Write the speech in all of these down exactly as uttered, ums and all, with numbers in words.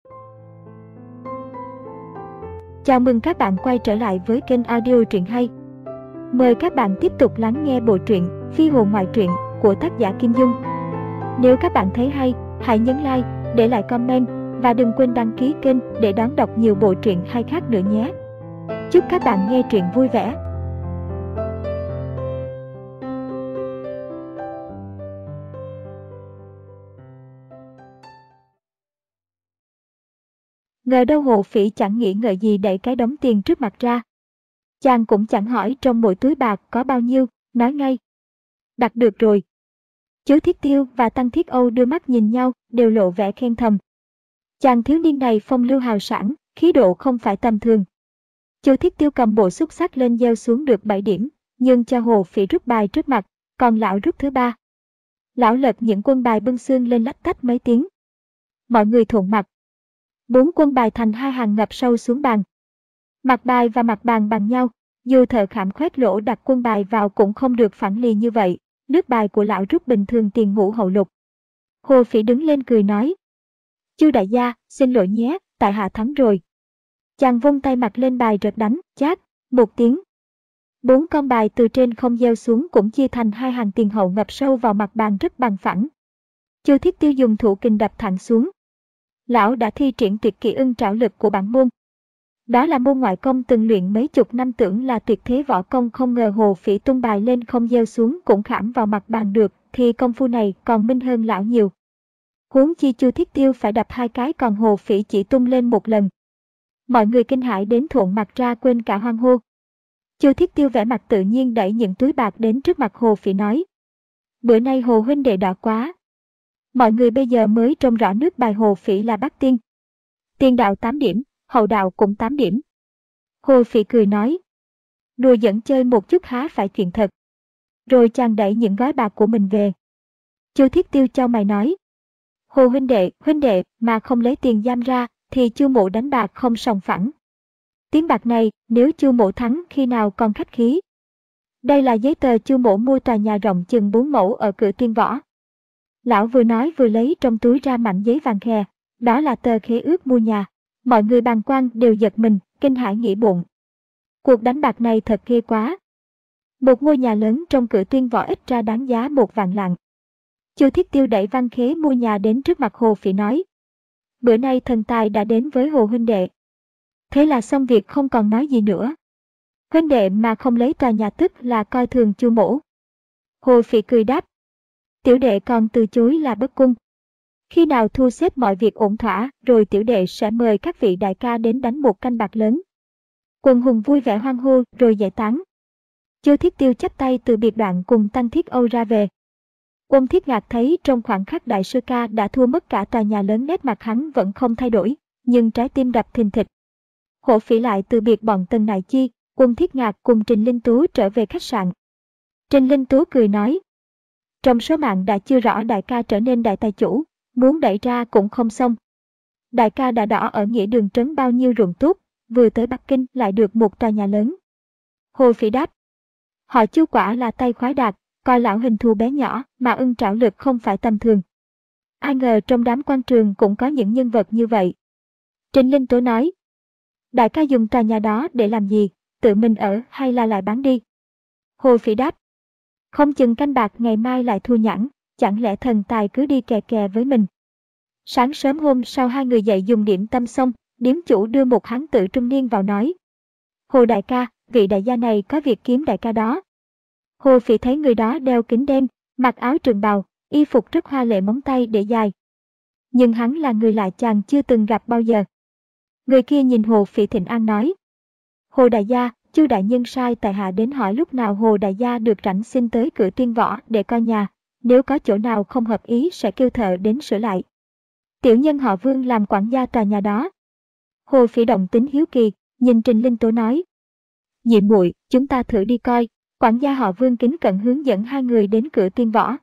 Chào mừng các bạn quay trở lại với kênh audio truyện hay. Mời các bạn tiếp tục lắng nghe bộ truyện Phi hồn ngoại truyện của tác giả Kim Dung. Nếu các bạn thấy hay, hãy nhấn like, để lại comment và đừng quên đăng ký kênh để đón đọc nhiều bộ truyện hay khác nữa nhé. Chúc các bạn nghe truyện vui vẻ. Ngờ đâu Hồ Phỉ chẳng nghĩ ngợi gì đẩy cái đống tiền trước mặt ra. Chàng cũng chẳng hỏi trong mỗi túi bạc có bao nhiêu, nói ngay: đặt được rồi. Chú Thiết Tiêu và Tăng Thiết Âu đưa mắt nhìn nhau, đều lộ vẻ khen thầm. Chàng thiếu niên này phong lưu hào sảng, khí độ không phải tầm thường. Chú Thiết Tiêu cầm bộ xúc xắc lên gieo xuống được bảy điểm, nhưng cho Hồ Phỉ rút bài trước mặt, còn lão rút thứ ba. Lão lật những quân bài bưng xương lên lách tách mấy tiếng. Mọi người thuận mặt. Bốn quân bài thành hai hàng ngập sâu xuống bàn. Mặt bài và mặt bàn bằng nhau, dù thợ khảm khoét lỗ đặt quân bài vào cũng không được phẳng lì như vậy. Nước bài của lão rút bình thường tiền ngũ hậu lục. Hồ Phỉ đứng lên cười nói: Chu đại gia, xin lỗi nhé, tại hạ thắng rồi. Chàng vung tay mặt lên bài rợt đánh, chát, một tiếng. Bốn con bài từ trên không gieo xuống cũng chia thành hai hàng tiền hậu ngập sâu vào mặt bàn rất bằng phẳng. Chu Thiết Tiêu dùng thủ kình đập thẳng xuống. Lão đã thi triển tuyệt kỹ ưng trảo lực của bản môn. Đó là môn ngoại công từng luyện mấy chục năm, tưởng là tuyệt thế võ công, không ngờ Hồ Phỉ tung bài lên không gieo xuống cũng khảm vào mặt bàn được, thì công phu này còn minh hơn lão nhiều. Huống chi Chu Thiết Tiêu phải đập hai cái, còn Hồ Phỉ chỉ tung lên một lần. Mọi người kinh hãi đến thuộn mặt ra, quên cả hoan hô. Chu Thiết Tiêu vẻ mặt tự nhiên đẩy những túi bạc đến trước mặt Hồ Phỉ nói: bữa nay Hồ huynh đệ đỏ quá. Mọi người bây giờ mới trông rõ nước bài Hồ Phỉ là bát tiên. Tiên đạo tám điểm, hậu đạo cũng tám điểm. Hồ Phỉ cười nói: đùa giỡn chơi một chút há phải chuyện thật. Rồi chàng đẩy những gói bạc của mình về. Chu Thiết Tiêu chau mày nói: Hồ huynh đệ, huynh đệ mà không lấy tiền giam ra thì Chu mộ đánh bạc không sòng phẳng. Tiếng bạc này nếu Chu mộ thắng khi nào còn khách khí. Đây là giấy tờ Chu mộ mua tòa nhà rộng chừng bốn mẫu ở cửa Tuyên Võ. Lão vừa nói vừa lấy trong túi ra mảnh giấy vàng khè, đó là tờ khế ước mua nhà. Mọi người bàng quan đều giật mình, kinh hãi nghĩ bụng: cuộc đánh bạc này thật ghê quá. Một ngôi nhà lớn trong cửa Tuyên Võ ít ra đáng giá một vạn lạng. Chu Thiết Tiêu đẩy văn khế mua nhà đến trước mặt Hồ Phỉ nói: bữa nay thần tài đã đến với Hồ huynh đệ. Thế là xong việc, không còn nói gì nữa. Huynh đệ mà không lấy tòa nhà tức là coi thường Chu mỗ. Hồ Phỉ cười đáp: tiểu đệ còn từ chối là bất cung. Khi nào thu xếp mọi việc ổn thỏa rồi tiểu đệ sẽ mời các vị đại ca đến đánh một canh bạc lớn. Quần hùng vui vẻ hoan hô rồi giải tán. Chu Thiết Tiêu chắp tay từ biệt đoạn cùng Tăng Thiết Âu ra về. Ôn Thiết Ngạc thấy trong khoảnh khắc đại sư ca đã thua mất cả tòa nhà lớn, nét mặt hắn vẫn không thay đổi, nhưng trái tim đập thình thịch. Hồ Phỉ lại từ biệt bọn Tần Nại Chi, Ôn Thiết Ngạc cùng Trình Linh Tú trở về khách sạn. Trình Linh Tú cười nói: trong số mạng đã chưa rõ đại ca trở nên đại tài chủ, muốn đẩy ra cũng không xong. Đại ca đã đỏ ở nghĩa đường trấn bao nhiêu ruộng tốt, vừa tới Bắc Kinh lại được một tòa nhà lớn. Hồ Phỉ đáp: họ Chu quả là tay khoái đạt, coi lão hình thù bé nhỏ mà ưng trảo lực không phải tầm thường. Ai ngờ trong đám quan trường cũng có những nhân vật như vậy. Trình Linh Tố nói: đại ca dùng tòa nhà đó để làm gì, tự mình ở hay là lại bán đi? Hồ Phỉ đáp: không chừng canh bạc ngày mai lại thua nhẵn, chẳng lẽ thần tài cứ đi kè kè với mình. Sáng sớm hôm sau hai người dậy dùng điểm tâm xong, điếm chủ đưa một hán tử trung niên vào nói: Hồ đại ca, vị đại gia này có việc kiếm đại ca đó. Hồ Phỉ thấy người đó đeo kính đen, mặc áo trường bào, y phục rất hoa lệ, móng tay để dài. Nhưng hắn là người lạ, chàng chưa từng gặp bao giờ. Người kia nhìn Hồ Phỉ thỉnh an nói: Hồ đại gia, Chu đại nhân sai tại hạ đến hỏi lúc nào Hồ đại gia được rảnh xin tới cửa Tuyên Võ để coi nhà, nếu có chỗ nào không hợp ý sẽ kêu thợ đến sửa lại. Tiểu nhân họ Vương làm quản gia tòa nhà đó. Hồ Phỉ động tính hiếu kỳ, nhìn Trình Linh Tố nói: nhị muội, chúng ta thử đi coi. Quản gia họ Vương kính cẩn hướng dẫn hai người đến cửa Tuyên Võ.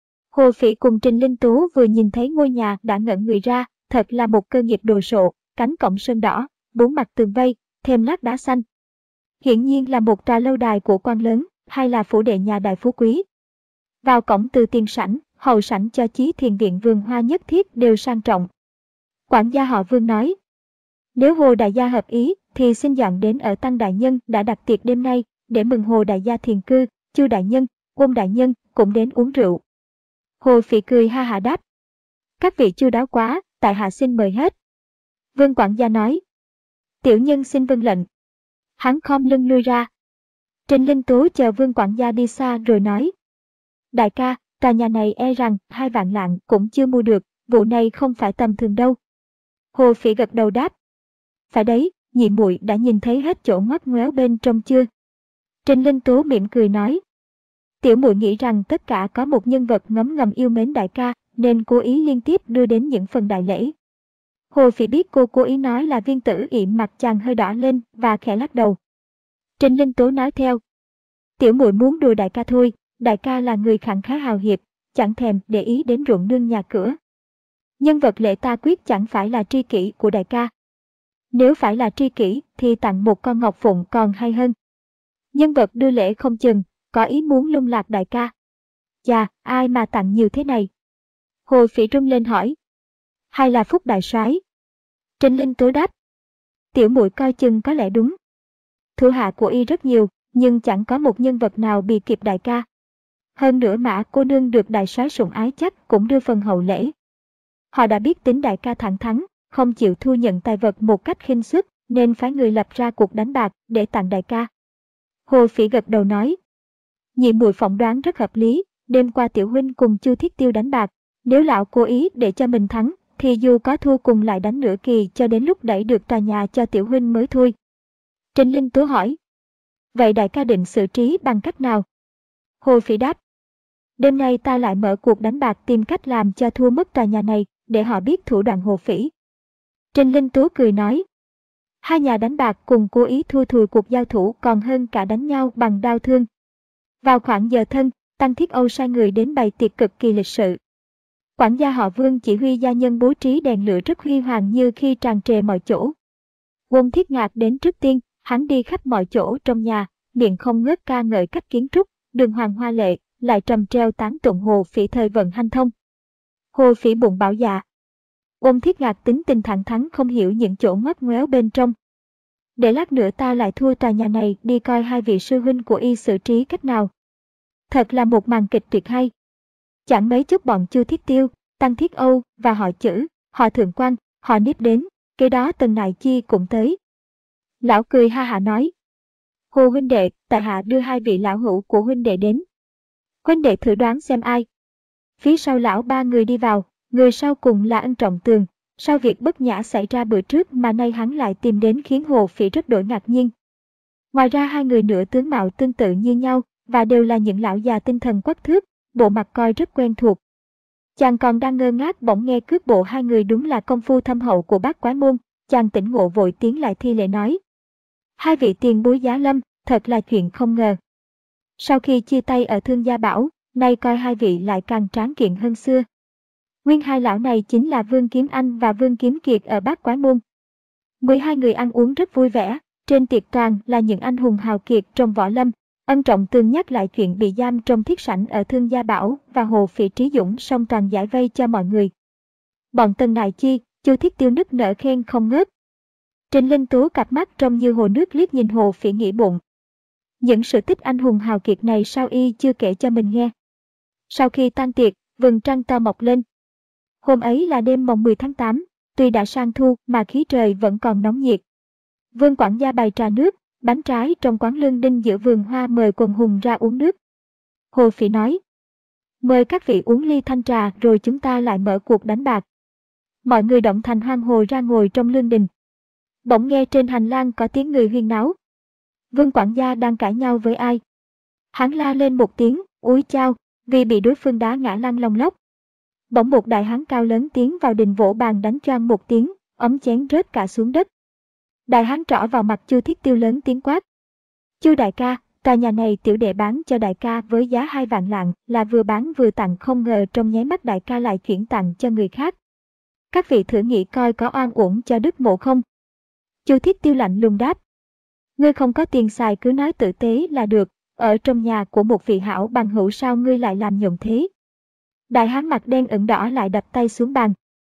Hồ Phỉ cùng Trình Linh Tú vừa nhìn thấy ngôi nhà đã ngẩn người ra, thật là một cơ nghiệp đồ sộ, cánh cổng sơn đỏ, bốn mặt tường vây, thêm lát đá xanh. Hiển nhiên là một tòa lâu đài của quan lớn, hay là phủ đệ nhà đại phú quý. Vào cổng từ tiền sảnh, hậu sảnh cho chí thiền viện vườn hoa nhất thiết đều sang trọng. Quản gia họ Vương nói, nếu Hồ đại gia hợp ý, thì xin dọn đến ở Tăng đại nhân đã đặt tiệc đêm nay, để mừng Hồ đại gia thiền cư. Chu đại nhân, Uông đại nhân cũng đến uống rượu. Hồ Phỉ cười ha hả đáp, các vị chu đáo quá, tại hạ xin mời hết. Vương quản gia nói, tiểu nhân xin vâng lệnh. Hắn khom lưng lui ra. Trình Linh Tú chờ Vương quản gia đi xa rồi nói, đại ca, tòa nhà này e rằng hai vạn lạng cũng chưa mua được, vụ này không phải tầm thường đâu. Hồ Phỉ gật đầu đáp, phải đấy, nhị muội đã nhìn thấy hết chỗ ngoắt ngoéo bên trong chưa? Trình Linh Tú mỉm cười nói, tiểu muội nghĩ rằng tất cả có một nhân vật ngấm ngầm yêu mến đại ca, nên cố ý liên tiếp đưa đến những phần đại lễ. Hồ Phỉ biết cô cố ý nói là Viên Tử Y, mặt chàng hơi đỏ lên và khẽ lắc đầu. Trình Linh Tú nói theo, tiểu muội muốn đùa đại ca thôi, đại ca là người khẳng khái hào hiệp, chẳng thèm để ý đến ruộng nương nhà cửa. Nhân vật lễ ta quyết chẳng phải là tri kỷ của đại ca. Nếu phải là tri kỷ thì tặng một con ngọc phụng còn hay hơn. Nhân vật đưa lễ không chừng, có ý muốn lung lạc đại ca. Chà, ai mà tặng nhiều thế này? Hồ Phỉ rung lên hỏi. Hay là Phúc đại soái? Trình Linh Tú đáp, tiểu muội coi chừng có lẽ đúng. Thủ hạ của y rất nhiều, nhưng chẳng có một nhân vật nào bị kịp đại ca. Hơn nữa Mã cô nương được đại soái sủng ái chắc cũng đưa phần hậu lễ. Họ đã biết tính đại ca thẳng thắn, không chịu thu nhận tài vật một cách khinh suất, nên phái người lập ra cuộc đánh bạc để tặng đại ca. Hồ Phỉ gật đầu nói, nhị muội phỏng đoán rất hợp lý, đêm qua tiểu huynh cùng Chu Thiết Tiêu đánh bạc, nếu lão cố ý để cho mình thắng, thì dù có thua cùng lại đánh nửa kỳ cho đến lúc đẩy được tòa nhà cho tiểu huynh mới thôi. Trình Linh Tú hỏi, vậy đại ca định xử trí bằng cách nào? Hồ Phỉ đáp, đêm nay ta lại mở cuộc đánh bạc tìm cách làm cho thua mất tòa nhà này, để họ biết thủ đoạn Hồ Phỉ. Trình Linh Tú cười nói, hai nhà đánh bạc cùng cố ý thua thùi cuộc giao thủ còn hơn cả đánh nhau bằng đao thương. Vào khoảng giờ thân, Tăng Thiết Âu sai người đến bày tiệc cực kỳ lịch sự. Quản gia họ Vương chỉ huy gia nhân bố trí đèn lửa rất huy hoàng như khi tràn trề mọi chỗ. Uông Thiết Ngạc đến trước tiên, hắn đi khắp mọi chỗ trong nhà, miệng không ngớt ca ngợi cách kiến trúc, đường hoàng hoa lệ, lại trầm treo tán tụng Hồ Phỉ thời vận hanh thông. Hồ Phỉ bụng bảo dạ. Uông Thiết Ngạc tính tình thẳng thắn không hiểu những chỗ ngoắt ngoéo bên trong. Để lát nữa ta lại thua tòa nhà này đi coi hai vị sư huynh của y xử trí cách nào. Thật là một màn kịch tuyệt hay. Chẳng mấy chốc bọn Chu Thiết Tiêu, Tăng Thiết Âu và họ Chử, họ Thượng Quan, họ Niếp đến, kế đó Tần Nại Chi cũng tới. Lão cười ha hả nói, Hồ huynh đệ, tại hạ đưa hai vị lão hữu của huynh đệ đến. Huynh đệ thử đoán xem ai. Phía sau lão ba người đi vào, người sau cùng là Ân Trọng Tường. Sau việc bất nhã xảy ra bữa trước mà nay hắn lại tìm đến khiến Hồ Phỉ rất đổi ngạc nhiên. Ngoài ra hai người nữa tướng mạo tương tự như nhau và đều là những lão già tinh thần quắc thước, bộ mặt coi rất quen thuộc. Chàng còn đang ngơ ngác bỗng nghe cước bộ hai người đúng là công phu thâm hậu của Bát Quái Môn, chàng tỉnh ngộ vội tiến lại thi lễ nói. Hai vị tiền bối giá lâm, thật là chuyện không ngờ. Sau khi chia tay ở Thương Gia Bảo, nay coi hai vị lại càng tráng kiện hơn xưa. Nguyên hai lão này chính là Vương Kiếm Anh và Vương Kiếm Kiệt ở Bát Quái Môn. mười hai người ăn uống rất vui vẻ, trên tiệc toàn là những anh hùng hào kiệt trong võ lâm. Ân Trọng Tường nhắc lại chuyện bị giam trong thiết sảnh ở Thương Gia Bảo và Hồ Phỉ Trí Dũng song toàn giải vây cho mọi người. Bọn Tần Nại Chi, Chu Thiết Tiêu nức nở khen không ngớt. Trình Linh Tú cặp mắt trông như hồ nước liếc nhìn Hồ Phỉ nghĩ bụng. Những sự tích anh hùng hào kiệt này sao y chưa kể cho mình nghe. Sau khi tan tiệc, vầng trăng to mọc lên. Hôm ấy là đêm mồng mười tháng tám, tuy đã sang thu mà khí trời vẫn còn nóng nhiệt. Vương quản gia bày trà nước, bánh trái trong quán lương đinh giữa vườn hoa mời quần hùng ra uống nước. Hồ Phỉ nói, mời các vị uống ly thanh trà rồi chúng ta lại mở cuộc đánh bạc. Mọi người động thành hoan hồ ra ngồi trong lương đình. Bỗng nghe trên hành lang có tiếng người huyên náo. Vương quản gia đang cãi nhau với ai. Hắn la lên một tiếng, úi chao, vì bị đối phương đá ngã lăn lông lốc. Bỗng một đại hán cao lớn tiến vào đình vỗ bàn đánh choang một tiếng, ấm chén rớt cả xuống đất. Đại hán trỏ vào mặt Chu Thiết Tiêu lớn tiếng quát. Chu đại ca, tòa nhà này tiểu đệ bán cho đại ca với giá hai vạn lạng, là vừa bán vừa tặng, không ngờ trong nháy mắt đại ca lại chuyển tặng cho người khác. Các vị thử nghĩ coi có oan uổng cho Đức Mộ không? Chu Thiết Tiêu lạnh lùng đáp. Ngươi không có tiền xài cứ nói tử tế là được, ở trong nhà của một vị hảo bằng hữu sao ngươi lại làm nhộng thế? Đại hán mặt đen ửng đỏ lại đập tay xuống bàn.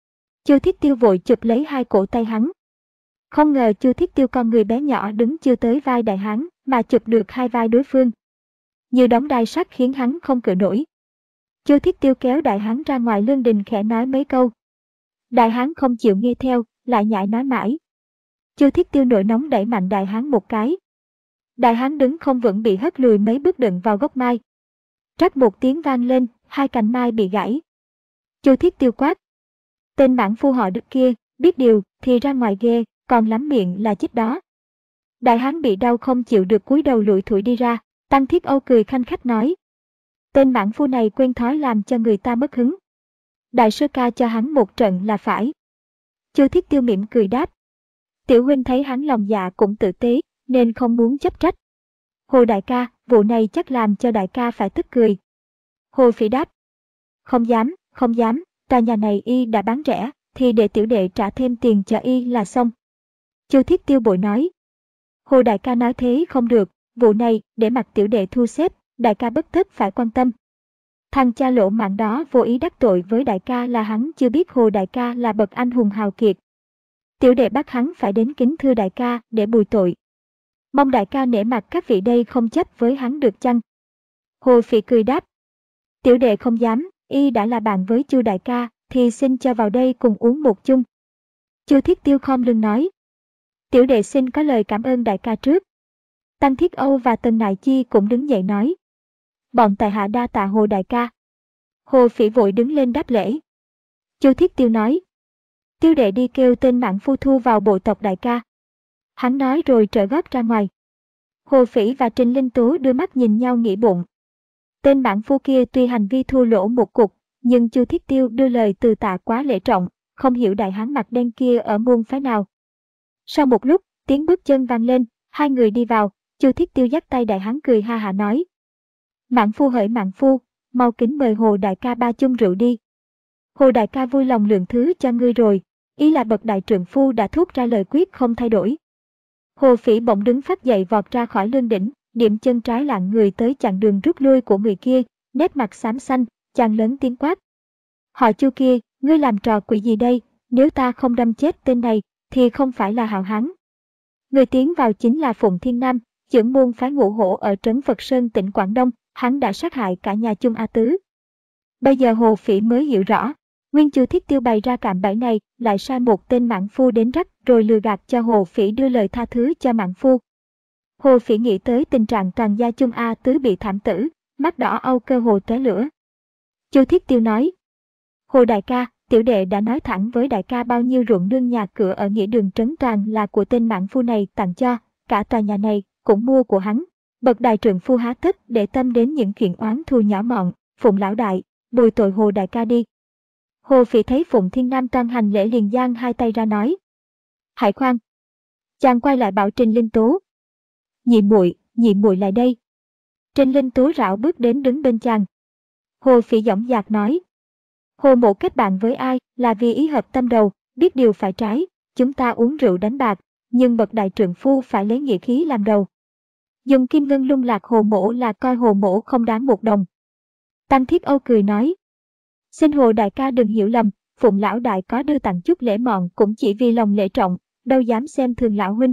Chu Thiết Tiêu vội chụp lấy hai cổ tay hắn. Không ngờ Chu Thiết Tiêu con người bé nhỏ đứng chưa tới vai đại hán mà chụp được hai vai đối phương. Như đóng đai sắt khiến hắn không cự nổi. Chu Thiết Tiêu kéo đại hán ra ngoài lương đình khẽ nói mấy câu. Đại hán không chịu nghe theo, lại nhại nói mãi. Chu Thiết Tiêu nổi nóng đẩy mạnh đại hán một cái. Đại hán đứng không vững bị hất lùi mấy bước đựng vào gốc mai. Trách một tiếng vang lên, hai cành mai bị gãy. Chu Thiết Tiêu quát. Tên mãn phu họ Đức kia, biết điều thì ra ngoài ghê, còn lắm miệng là chích đó. Đại hán bị đau không chịu được cúi đầu lủi thủi đi ra. Tăng Thiết Âu cười khanh khách nói. Tên mãn phu này quen thói làm cho người ta mất hứng. Đại sư ca cho hắn một trận là phải. Chu Thiết Tiêu mỉm cười đáp. Tiểu huynh thấy hắn lòng dạ cũng tử tế, nên không muốn chấp trách. Hồ đại ca, vụ này chắc làm cho đại ca phải tức cười. Hồ Phỉ đáp. Không dám, không dám, tòa nhà này y đã bán rẻ, thì để tiểu đệ trả thêm tiền cho y là xong. Chu Thiết Tiêu bội nói. Hồ đại ca nói thế không được, vụ này để mặc tiểu đệ thu xếp, đại ca bất tất phải quan tâm. Thằng cha lỗ mãng đó vô ý đắc tội với đại ca là hắn chưa biết Hồ đại ca là bậc anh hùng hào kiệt. Tiểu đệ bắt hắn phải đến kính thưa đại ca để bùi tội. Mong đại ca nể mặt các vị đây không chấp với hắn được chăng? Hồ Phỉ cười đáp. Tiểu đệ không dám, y đã là bạn với Chu đại ca, thì xin cho vào đây cùng uống một chung. Chu Thiết Tiêu khom lưng nói. Tiểu đệ xin có lời cảm ơn đại ca trước. Tăng Thiết Âu và Tần Nại Chi cũng đứng dậy nói. Bọn tại hạ đa tạ Hồ đại ca. Hồ Phỉ vội đứng lên đáp lễ. Chu Thiết Tiêu nói. Tiêu đệ đi kêu tên mãn phu thu vào bộ tộc đại ca. Hắn nói rồi trở gót ra ngoài. Hồ Phỉ và Trình Linh Tú đưa mắt nhìn nhau nghĩ bụng. Tên mãn phu kia tuy hành vi thua lỗ một cục, nhưng Chu Thiết Tiêu đưa lời từ tạ quá lễ trọng, không hiểu đại hán mặt đen kia ở môn phái nào. Sau một lúc, tiếng bước chân vang lên, hai người đi vào, Chu Thiết Tiêu dắt tay đại hán cười ha hả nói. Mãn phu hỡi mãn phu, mau kính mời Hồ đại ca ba chung rượu đi. Hồ đại ca vui lòng lượng thứ cho ngươi rồi, ý là bậc đại trượng phu đã thốt ra lời quyết không thay đổi. Hồ Phỉ bỗng đứng phát dậy vọt ra khỏi lương đỉnh, điểm chân trái lạng người tới chặn đường rút lui của người kia, nét mặt xám xanh, chàng lớn tiếng quát. Họ Chu kia, ngươi làm trò quỷ gì đây, nếu ta không đâm chết tên này, thì không phải là hảo hán. Người tiến vào chính là Phụng Thiên Nam, trưởng môn phái Ngũ Hổ ở trấn Phật Sơn tỉnh Quảng Đông, hắn đã sát hại cả nhà Chung A Tứ. Bây giờ Hồ Phỉ mới hiểu rõ, nguyên Chu Thiết Tiêu bày ra cạm bẫy này lại sai một tên mãn phu đến rắc rồi lừa gạt cho Hồ Phỉ đưa lời tha thứ cho mãn phu. Hồ Phỉ nghĩ tới tình trạng toàn gia Chung A Tứ bị thảm tử, mắt đỏ âu cơ hồ tóe lửa. Chu Thiết Tiêu nói. Hồ đại ca, tiểu đệ đã nói thẳng với đại ca bao nhiêu ruộng nương nhà cửa ở nghĩa đường Trấn Toàn là của tên mãn phu này tặng cho, cả tòa nhà này cũng mua của hắn. Bậc đại trượng phu há tất để tâm đến những chuyện oán thù nhỏ mọn, Phụng lão đại, bồi tội Hồ đại ca đi. Hồ Phỉ thấy Phụng Thiên Nam toan hành lễ liền giang hai tay ra nói. Hãy khoan. Chàng quay lại bảo Trình Linh Tú. Nhị muội, nhị muội lại đây. Trình Linh Tú rảo bước đến đứng bên chàng. Hồ Phỉ dõng dạc nói. Hồ mộ kết bạn với ai là vì ý hợp tâm đầu, biết điều phải trái, chúng ta uống rượu đánh bạc, nhưng bậc đại trượng phu phải lấy nghĩa khí làm đầu. Dùng kim ngân lung lạc Hồ mộ là coi Hồ mộ không đáng một đồng. Tăng Thiết Âu cười nói. Xin Hồ đại ca đừng hiểu lầm, Phụng lão đại có đưa tặng chút lễ mọn cũng chỉ vì lòng lễ trọng, đâu dám xem thường lão huynh.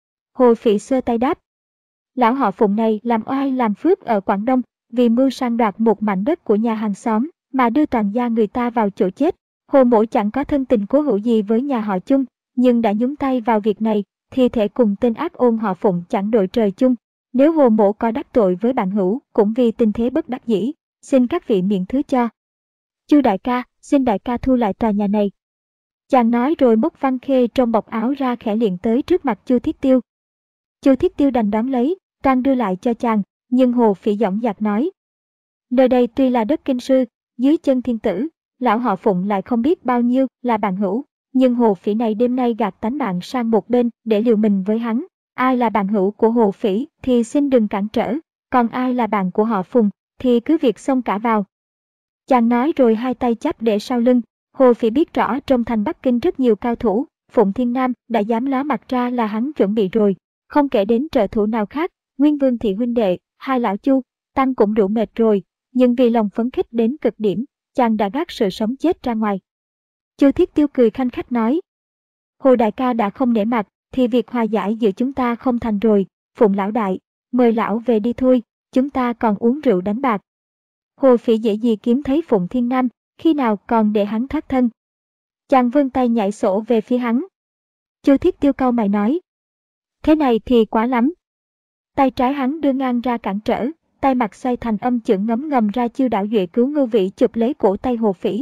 Hồ Phỉ xơ tay đáp. Lão họ Phụng này làm oai làm phước ở Quảng Đông, vì mưu sang đoạt một mảnh đất của nhà hàng xóm, mà đưa toàn gia người ta vào chỗ chết. Hồ mộ chẳng có thân tình cố hữu gì với nhà họ Chung, nhưng đã nhúng tay vào việc này, thì thể cùng tên ác ôn họ Phụng chẳng đội trời chung. Nếu Hồ mộ có đắc tội với bạn hữu, cũng vì tình thế bất đắc dĩ, xin các vị miễn thứ cho. Chu đại ca, xin đại ca thu lại tòa nhà này. Chàng nói rồi móc văn khê trong bọc áo ra khẽ liền tới trước mặt Chu Thiết Tiêu. Chu Thiết Tiêu đành đón lấy, toan đưa lại cho chàng, nhưng Hồ Phỉ dõng dạc nói. Nơi đây tuy là đất kinh sư, dưới chân thiên tử, lão họ Phụng lại không biết bao nhiêu là bạn hữu, nhưng Hồ Phỉ này đêm nay gạt tánh mạng sang một bên để liều mình với hắn. Ai là bạn hữu của Hồ Phỉ thì xin đừng cản trở, còn ai là bạn của họ Phùng thì cứ việc xông cả vào. Chàng nói rồi hai tay chắp để sau lưng. Hồ Phỉ biết rõ trong thành Bắc Kinh rất nhiều cao thủ, Phụng Thiên Nam đã dám ló mặt ra là hắn chuẩn bị rồi, không kể đến trợ thủ nào khác, Nguyên Vương thị huynh đệ, hai lão Chu, Tăng cũng đủ mệt rồi, nhưng vì lòng phấn khích đến cực điểm, chàng đã gác sự sống chết ra ngoài. Chu Thiết Tiêu cười khanh khách nói. Hồ đại ca đã không nể mặt, thì việc hòa giải giữa chúng ta không thành rồi. Phụng lão đại, mời lão về đi thôi, chúng ta còn uống rượu đánh bạc. Hồ Phỉ dễ gì kiếm thấy Phụng Thiên Nam, khi nào còn để hắn thoát thân. Chàng vươn tay nhảy sổ về phía hắn. Chu Thiết Tiêu cau mày nói. Thế này thì quá lắm. Tay trái hắn đưa ngang ra cản trở, tay mặt xoay thành âm chưởng ngấm ngầm ra chiêu đảo duệ cứu ngư vị chụp lấy cổ tay Hồ Phỉ.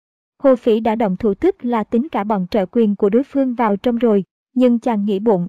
Hồ Phỉ đã động thủ, tức là tính cả bọn trợ quyền của đối phương vào trong rồi, nhưng chàng nghĩ bụng.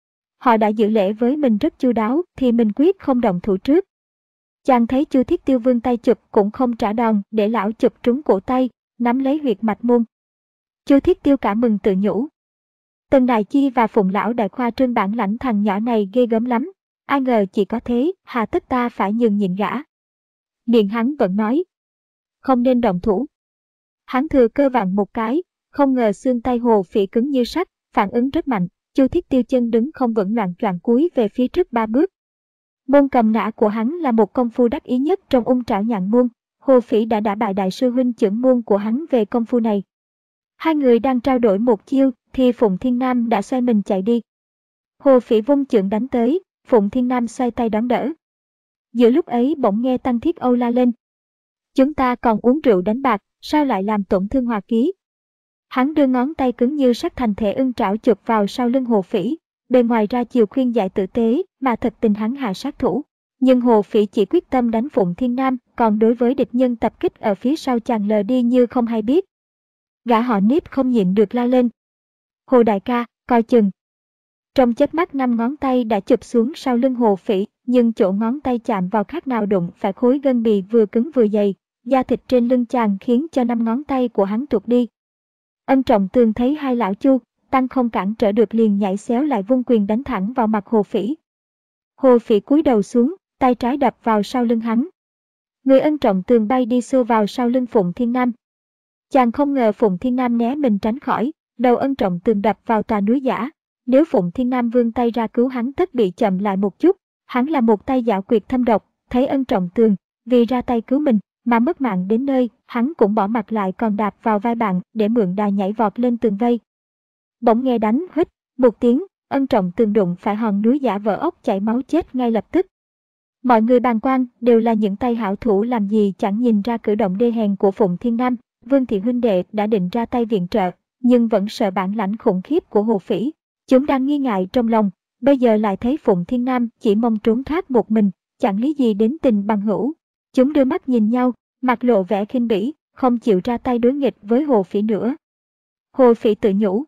Họ đã giữ lễ với mình rất chu đáo thì mình quyết không động thủ trước. Chàng thấy Chu Thiết Tiêu vươn tay chụp cũng không trả đòn để lão chụp trúng cổ tay, nắm lấy huyệt mạch môn. Chu Thiết Tiêu cả mừng tự nhủ. Tần Đại Chi và Phụng lão đại khoa trương bản lãnh thằng nhỏ này ghê gớm lắm. Ai ngờ chỉ có thế, hà tất ta phải nhường nhịn gã. Miệng hắn vẫn nói. Không nên động thủ. Hắn thừa cơ vặn một cái, không ngờ xương tay Hồ Phỉ cứng như sắt, phản ứng rất mạnh. Chu Thiết Tiêu chân đứng không vững, loạng choạng cúi về phía trước ba bước. Môn cầm nã của hắn là một công phu đắc ý nhất trong ung trảo nhạn môn. Hồ Phỉ đã đả bại đại sư huynh chưởng môn của hắn về công phu này. Hai người đang trao đổi một chiêu thì Phụng Thiên Nam đã xoay mình chạy đi. Hồ Phỉ vung chưởng đánh tới, Phụng Thiên Nam xoay tay đón đỡ. Giữa lúc ấy bỗng nghe Tăng Thiết Âu la lên. Chúng ta còn uống rượu đánh bạc, sao lại làm tổn thương hòa khí? Hắn đưa ngón tay cứng như sắt thành thể ưng trảo chụp vào sau lưng Hồ Phỉ. Bề ngoài ra chiều khuyên giải tử tế, mà thật tình hắn hạ sát thủ. Nhưng Hồ Phỉ chỉ quyết tâm đánh Phụng Thiên Nam, còn đối với địch nhân tập kích ở phía sau chàng lờ đi như không hay biết. Gã họ Niếp không nhịn được la lên. Hồ đại ca, coi chừng. Trong chớp mắt năm ngón tay đã chụp xuống sau lưng Hồ Phỉ, nhưng chỗ ngón tay chạm vào khác nào đụng phải khối gân bì vừa cứng vừa dày. Da thịt trên lưng chàng khiến cho năm ngón tay của hắn tuột đi. Ân Trọng Tường thấy hai lão Chu, Tăng không cản trở được liền nhảy xéo lại vung quyền đánh thẳng vào mặt Hồ Phỉ. Hồ Phỉ cúi đầu xuống, tay trái đập vào sau lưng hắn. Người Ân Trọng Tường bay đi xô vào sau lưng Phụng Thiên Nam. Chàng không ngờ Phụng Thiên Nam né mình tránh khỏi, đầu Ân Trọng Tường đập vào tòa núi giả. Nếu Phụng Thiên Nam vươn tay ra cứu hắn tất bị chậm lại một chút. Hắn là một tay giảo quyệt thâm độc, thấy Ân Trọng Tường vì ra tay cứu mình mà mất mạng đến nơi, hắn cũng bỏ mặt lại còn đạp vào vai bạn để mượn đà nhảy vọt lên tường vây. Bỗng nghe đánh hít một tiếng, Ân Trọng Tường đụng phải hòn núi giả vỡ ốc chảy máu chết ngay lập tức. Mọi người bàng quan đều là những tay hảo thủ, làm gì chẳng nhìn ra cử động đê hèn của Phụng Thiên Nam. Vương thị huynh đệ đã định ra tay viện trợ, nhưng vẫn sợ bản lãnh khủng khiếp của Hồ Phỉ. Chúng đang nghi ngại trong lòng, bây giờ lại thấy Phụng Thiên Nam chỉ mong trốn thoát một mình, chẳng lý gì đến tình bằng hữu. Chúng đưa mắt nhìn nhau, mặt lộ vẻ khinh bỉ, không chịu ra tay đối nghịch với Hồ Phỉ nữa. Hồ Phỉ tự nhủ.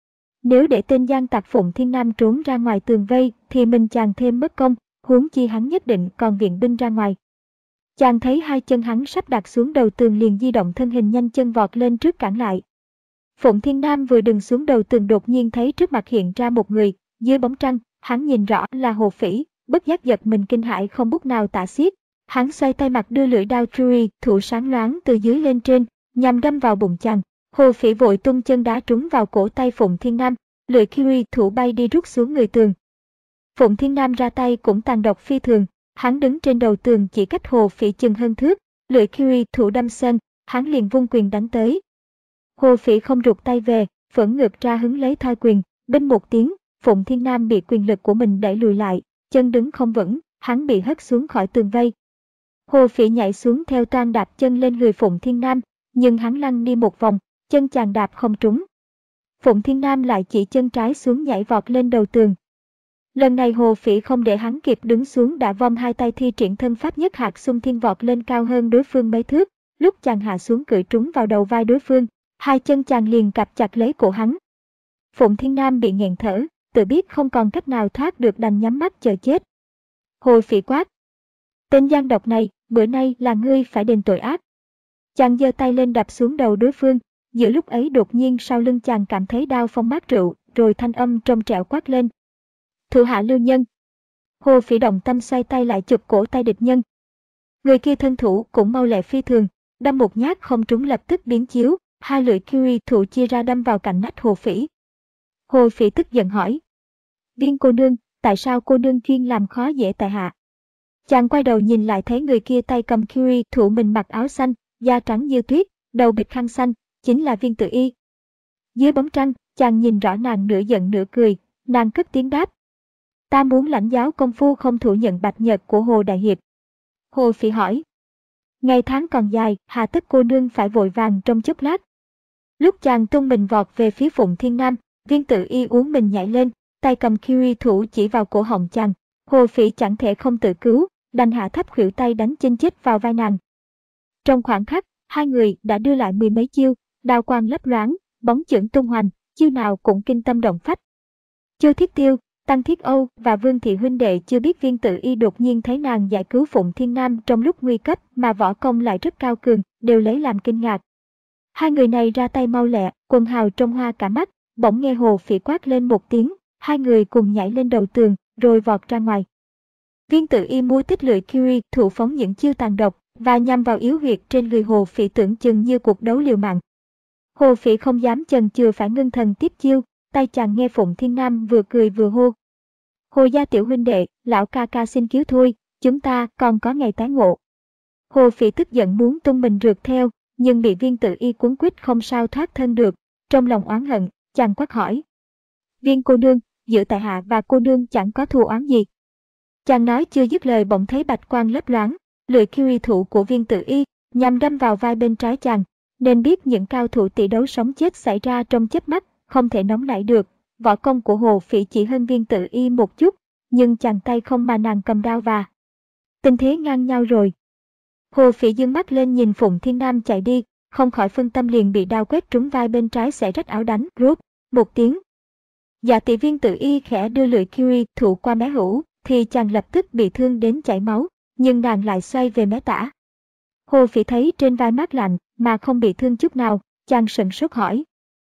Nếu để tên gian tặc Phụng Thiên Nam trốn ra ngoài tường vây thì mình chàng thêm mất công, huống chi hắn nhất định còn viện binh ra ngoài. Chàng thấy hai chân hắn sắp đặt xuống đầu tường liền di động thân hình nhanh chân vọt lên trước cản lại. Phụng Thiên Nam vừa đứng xuống đầu tường đột nhiên thấy trước mặt hiện ra một người, dưới bóng trăng, hắn nhìn rõ là Hồ Phỉ, bất giác giật mình kinh hãi không bút nào tả xiết. Hắn xoay tay mặt đưa lưỡi đao Fury thủ sáng loáng từ dưới lên trên, nhằm đâm vào bụng chàng. Hồ Phỉ vội tung chân đá trúng vào cổ tay Phụng Thiên Nam, lưỡi Fury thủ bay đi rút xuống người tường. Phụng Thiên Nam ra tay cũng tàn độc phi thường, hắn đứng trên đầu tường chỉ cách Hồ Phỉ chừng hơn thước, lưỡi Fury thủ đâm sen, hắn liền vung quyền đánh tới. Hồ Phỉ không rụt tay về, phẫn ngược ra hứng lấy thoi quyền, đinh một tiếng, Phụng Thiên Nam bị quyền lực của mình đẩy lùi lại, chân đứng không vững, hắn bị hất xuống khỏi tường vây. Hồ Phỉ nhảy xuống theo toan đạp chân lên người Phụng Thiên Nam, nhưng hắn lăn đi một vòng, chân chàng đạp không trúng. Phụng Thiên Nam lại chỉ chân trái xuống nhảy vọt lên đầu tường. Lần này Hồ Phỉ không để hắn kịp đứng xuống đã vòng hai tay thi triển thân pháp nhất hạt xung thiên vọt lên cao hơn đối phương mấy thước, lúc chàng hạ xuống cưỡi trúng vào đầu vai đối phương, hai chân chàng liền cặp chặt lấy cổ hắn. Phụng Thiên Nam bị nghẹn thở, tự biết không còn cách nào thoát được đành nhắm mắt chờ chết. Hồ Phỉ quát. Tên gian độc này, bữa nay là ngươi phải đền tội ác. Chàng giơ tay lên đập xuống đầu đối phương, giữa lúc ấy đột nhiên sau lưng chàng cảm thấy đau phong mát rượu, rồi thanh âm trong trẻo quát lên. Thủ hạ lưu nhân. Hồ Phỉ động tâm xoay tay lại chụp cổ tay địch nhân. Người kia thân thủ cũng mau lẹ phi thường, đâm một nhát không trúng lập tức biến chiếu, hai lưỡi Fury thủ chia ra đâm vào cạnh nách Hồ Phỉ. Hồ Phỉ tức giận hỏi. Viên cô nương, tại sao cô nương chuyên làm khó dễ tại hạ? Chàng quay đầu nhìn lại thấy người kia tay cầm Fury thủ mình mặc áo xanh, da trắng như tuyết, đầu bịt khăn xanh, chính là Viên Tử Y. Dưới bóng trăng, chàng nhìn rõ nàng nửa giận nửa cười, nàng cất tiếng đáp. Ta muốn lãnh giáo công phu không thủ nhận bạch nhật của Hồ Đại Hiệp. Hồ Phỉ hỏi. Ngày tháng còn dài, hà tất cô nương phải vội vàng trong chốc lát. Lúc chàng tung mình vọt về phía Phụng Thiên Nam, Viên Tử Y uốn mình nhảy lên, tay cầm Kiri thủ chỉ vào cổ họng chàng. Hồ Phỉ chẳng thể không tự cứu, đành hạ thấp khuỷu tay đánh chinh chích vào vai nàng. Trong khoảnh khắc, hai người đã đưa lại mười mấy chiêu, đao quang lấp loáng, bóng chưởng tung hoành, chiêu nào cũng kinh tâm động phách. Chu Thiết Tiêu, Tăng Thiết Âu và Vương Thị huynh đệ chưa biết Viên Tử Y đột nhiên thấy nàng giải cứu Phụng Thiên Nam trong lúc nguy cấp mà võ công lại rất cao cường, đều lấy làm kinh ngạc. Hai người này ra tay mau lẹ, quần hào trong hoa cả mắt, bỗng nghe Hồ Phỉ quát lên một tiếng, hai người cùng nhảy lên đầu tường, rồi vọt ra ngoài. Viên Tử Y múa tích lưỡi Kiri thủ phóng những chiêu tàn độc và nhằm vào yếu huyệt trên người Hồ Phỉ tưởng chừng như cuộc đấu liều mạng. Hồ Phỉ không dám chần chừ phải ngưng thần tiếp chiêu, tay chàng nghe Phụng Thiên Nam vừa cười vừa hô. Hồ gia tiểu huynh đệ, lão ca ca xin cứu thôi, chúng ta còn có ngày tái ngộ. Hồ Phỉ tức giận muốn tung mình rượt theo, nhưng bị Viên Tử Y cuốn quýt không sao thoát thân được. Trong lòng oán hận, chàng quát hỏi. Viên cô nương, giữa tại hạ và cô nương chẳng có thù oán gì. Chàng nói chưa dứt lời bỗng thấy bạch quang lấp loáng, lưỡi Kiri thủ của Viên Tử Y nhằm đâm vào vai bên trái chàng, nên biết những cao thủ tỷ đấu sống chết xảy ra trong chớp mắt, không thể nóng nảy được. Võ công của Hồ Phỉ chỉ hơn Viên Tử Y một chút, nhưng chàng tay không mà nàng cầm đao và. Tình thế ngang nhau rồi. Hồ Phỉ dương mắt lên nhìn Phụng Thiên Nam chạy đi, không khỏi phân tâm liền bị đao quét trúng vai bên trái xẻ rách áo đánh, rút một tiếng. Dạ tỷ Viên Tử Y khẽ đưa lưỡi Kiri thủ qua mé hữu, thì chàng lập tức bị thương đến chảy máu, nhưng nàng lại xoay về mé tả. Hồ Phỉ thấy trên vai mát lạnh mà không bị thương chút nào, chàng sững sốt hỏi.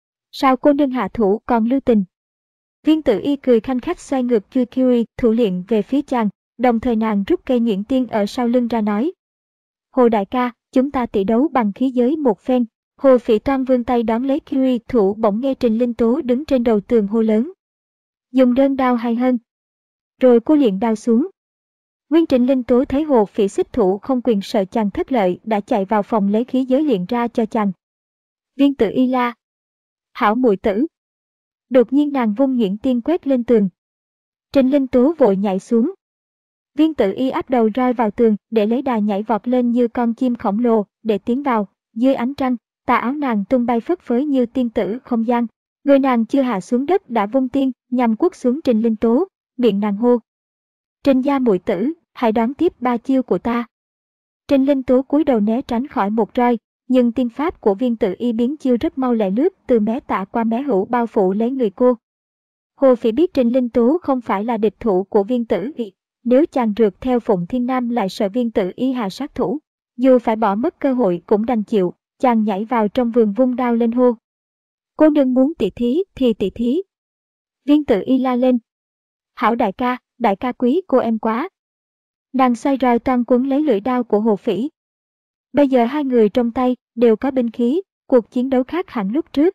Sao cô nương hạ thủ còn lưu tình? Viên Tử Y cười khanh khách xoay ngược chui Kiri thủ luyện về phía chàng, đồng thời nàng rút cây nhuyễn tiên ở sau lưng ra nói. Hồ đại ca, chúng ta tỷ đấu bằng khí giới một phen. Hồ Phỉ toan vươn tay đón lấy Kiri thủ bỗng nghe Trình Linh Tố đứng trên đầu tường hô lớn. Dùng đơn đao hay hơn. Rồi cô liền đao xuống. Nguyên Trình Linh Tố thấy Hồ Phỉ xích thủ không quyền sợ chàng thất lợi đã chạy vào phòng lấy khí giới luyện ra cho chàng. Viên Tử Y la. Hảo muội tử. Đột nhiên nàng vung nhuyễn tiên quét lên tường. Trình Linh Tố vội nhảy xuống. Viên Tử Y áp đầu roi vào tường để lấy đà nhảy vọt lên như con chim khổng lồ để tiến vào. Dưới ánh trăng, tà áo nàng tung bay phất phới như tiên tử không gian. Người nàng chưa hạ xuống đất đã vung tiên nhằm quất xuống Trình Linh Tố, miệng nàng hô. Trình gia muội tử, hãy đón tiếp ba chiêu của ta. Trình Linh Tố cúi đầu né tránh khỏi một roi, nhưng tiên pháp của Viên Tử Y biến chiêu rất mau lẹ lướt từ mé tả qua mé hữu bao phủ lấy người cô. Hồ Phỉ biết Trình Linh Tố không phải là địch thủ của Viên Tử Y, nếu chàng rượt theo Phụng Thiên Nam lại sợ Viên Tử Y hạ sát thủ, dù phải bỏ mất cơ hội cũng đành chịu. Chàng nhảy vào trong vườn vung đao lên hô. Cô nương muốn tỉ thí thì tỉ thí. Viên Tử Y la lên. Hảo đại ca, đại ca quý cô em quá. Nàng xoay roi toan quấn lấy lưỡi đao của Hồ Phỉ. Bây giờ hai người trong tay đều có binh khí, cuộc chiến đấu khác hẳn lúc trước.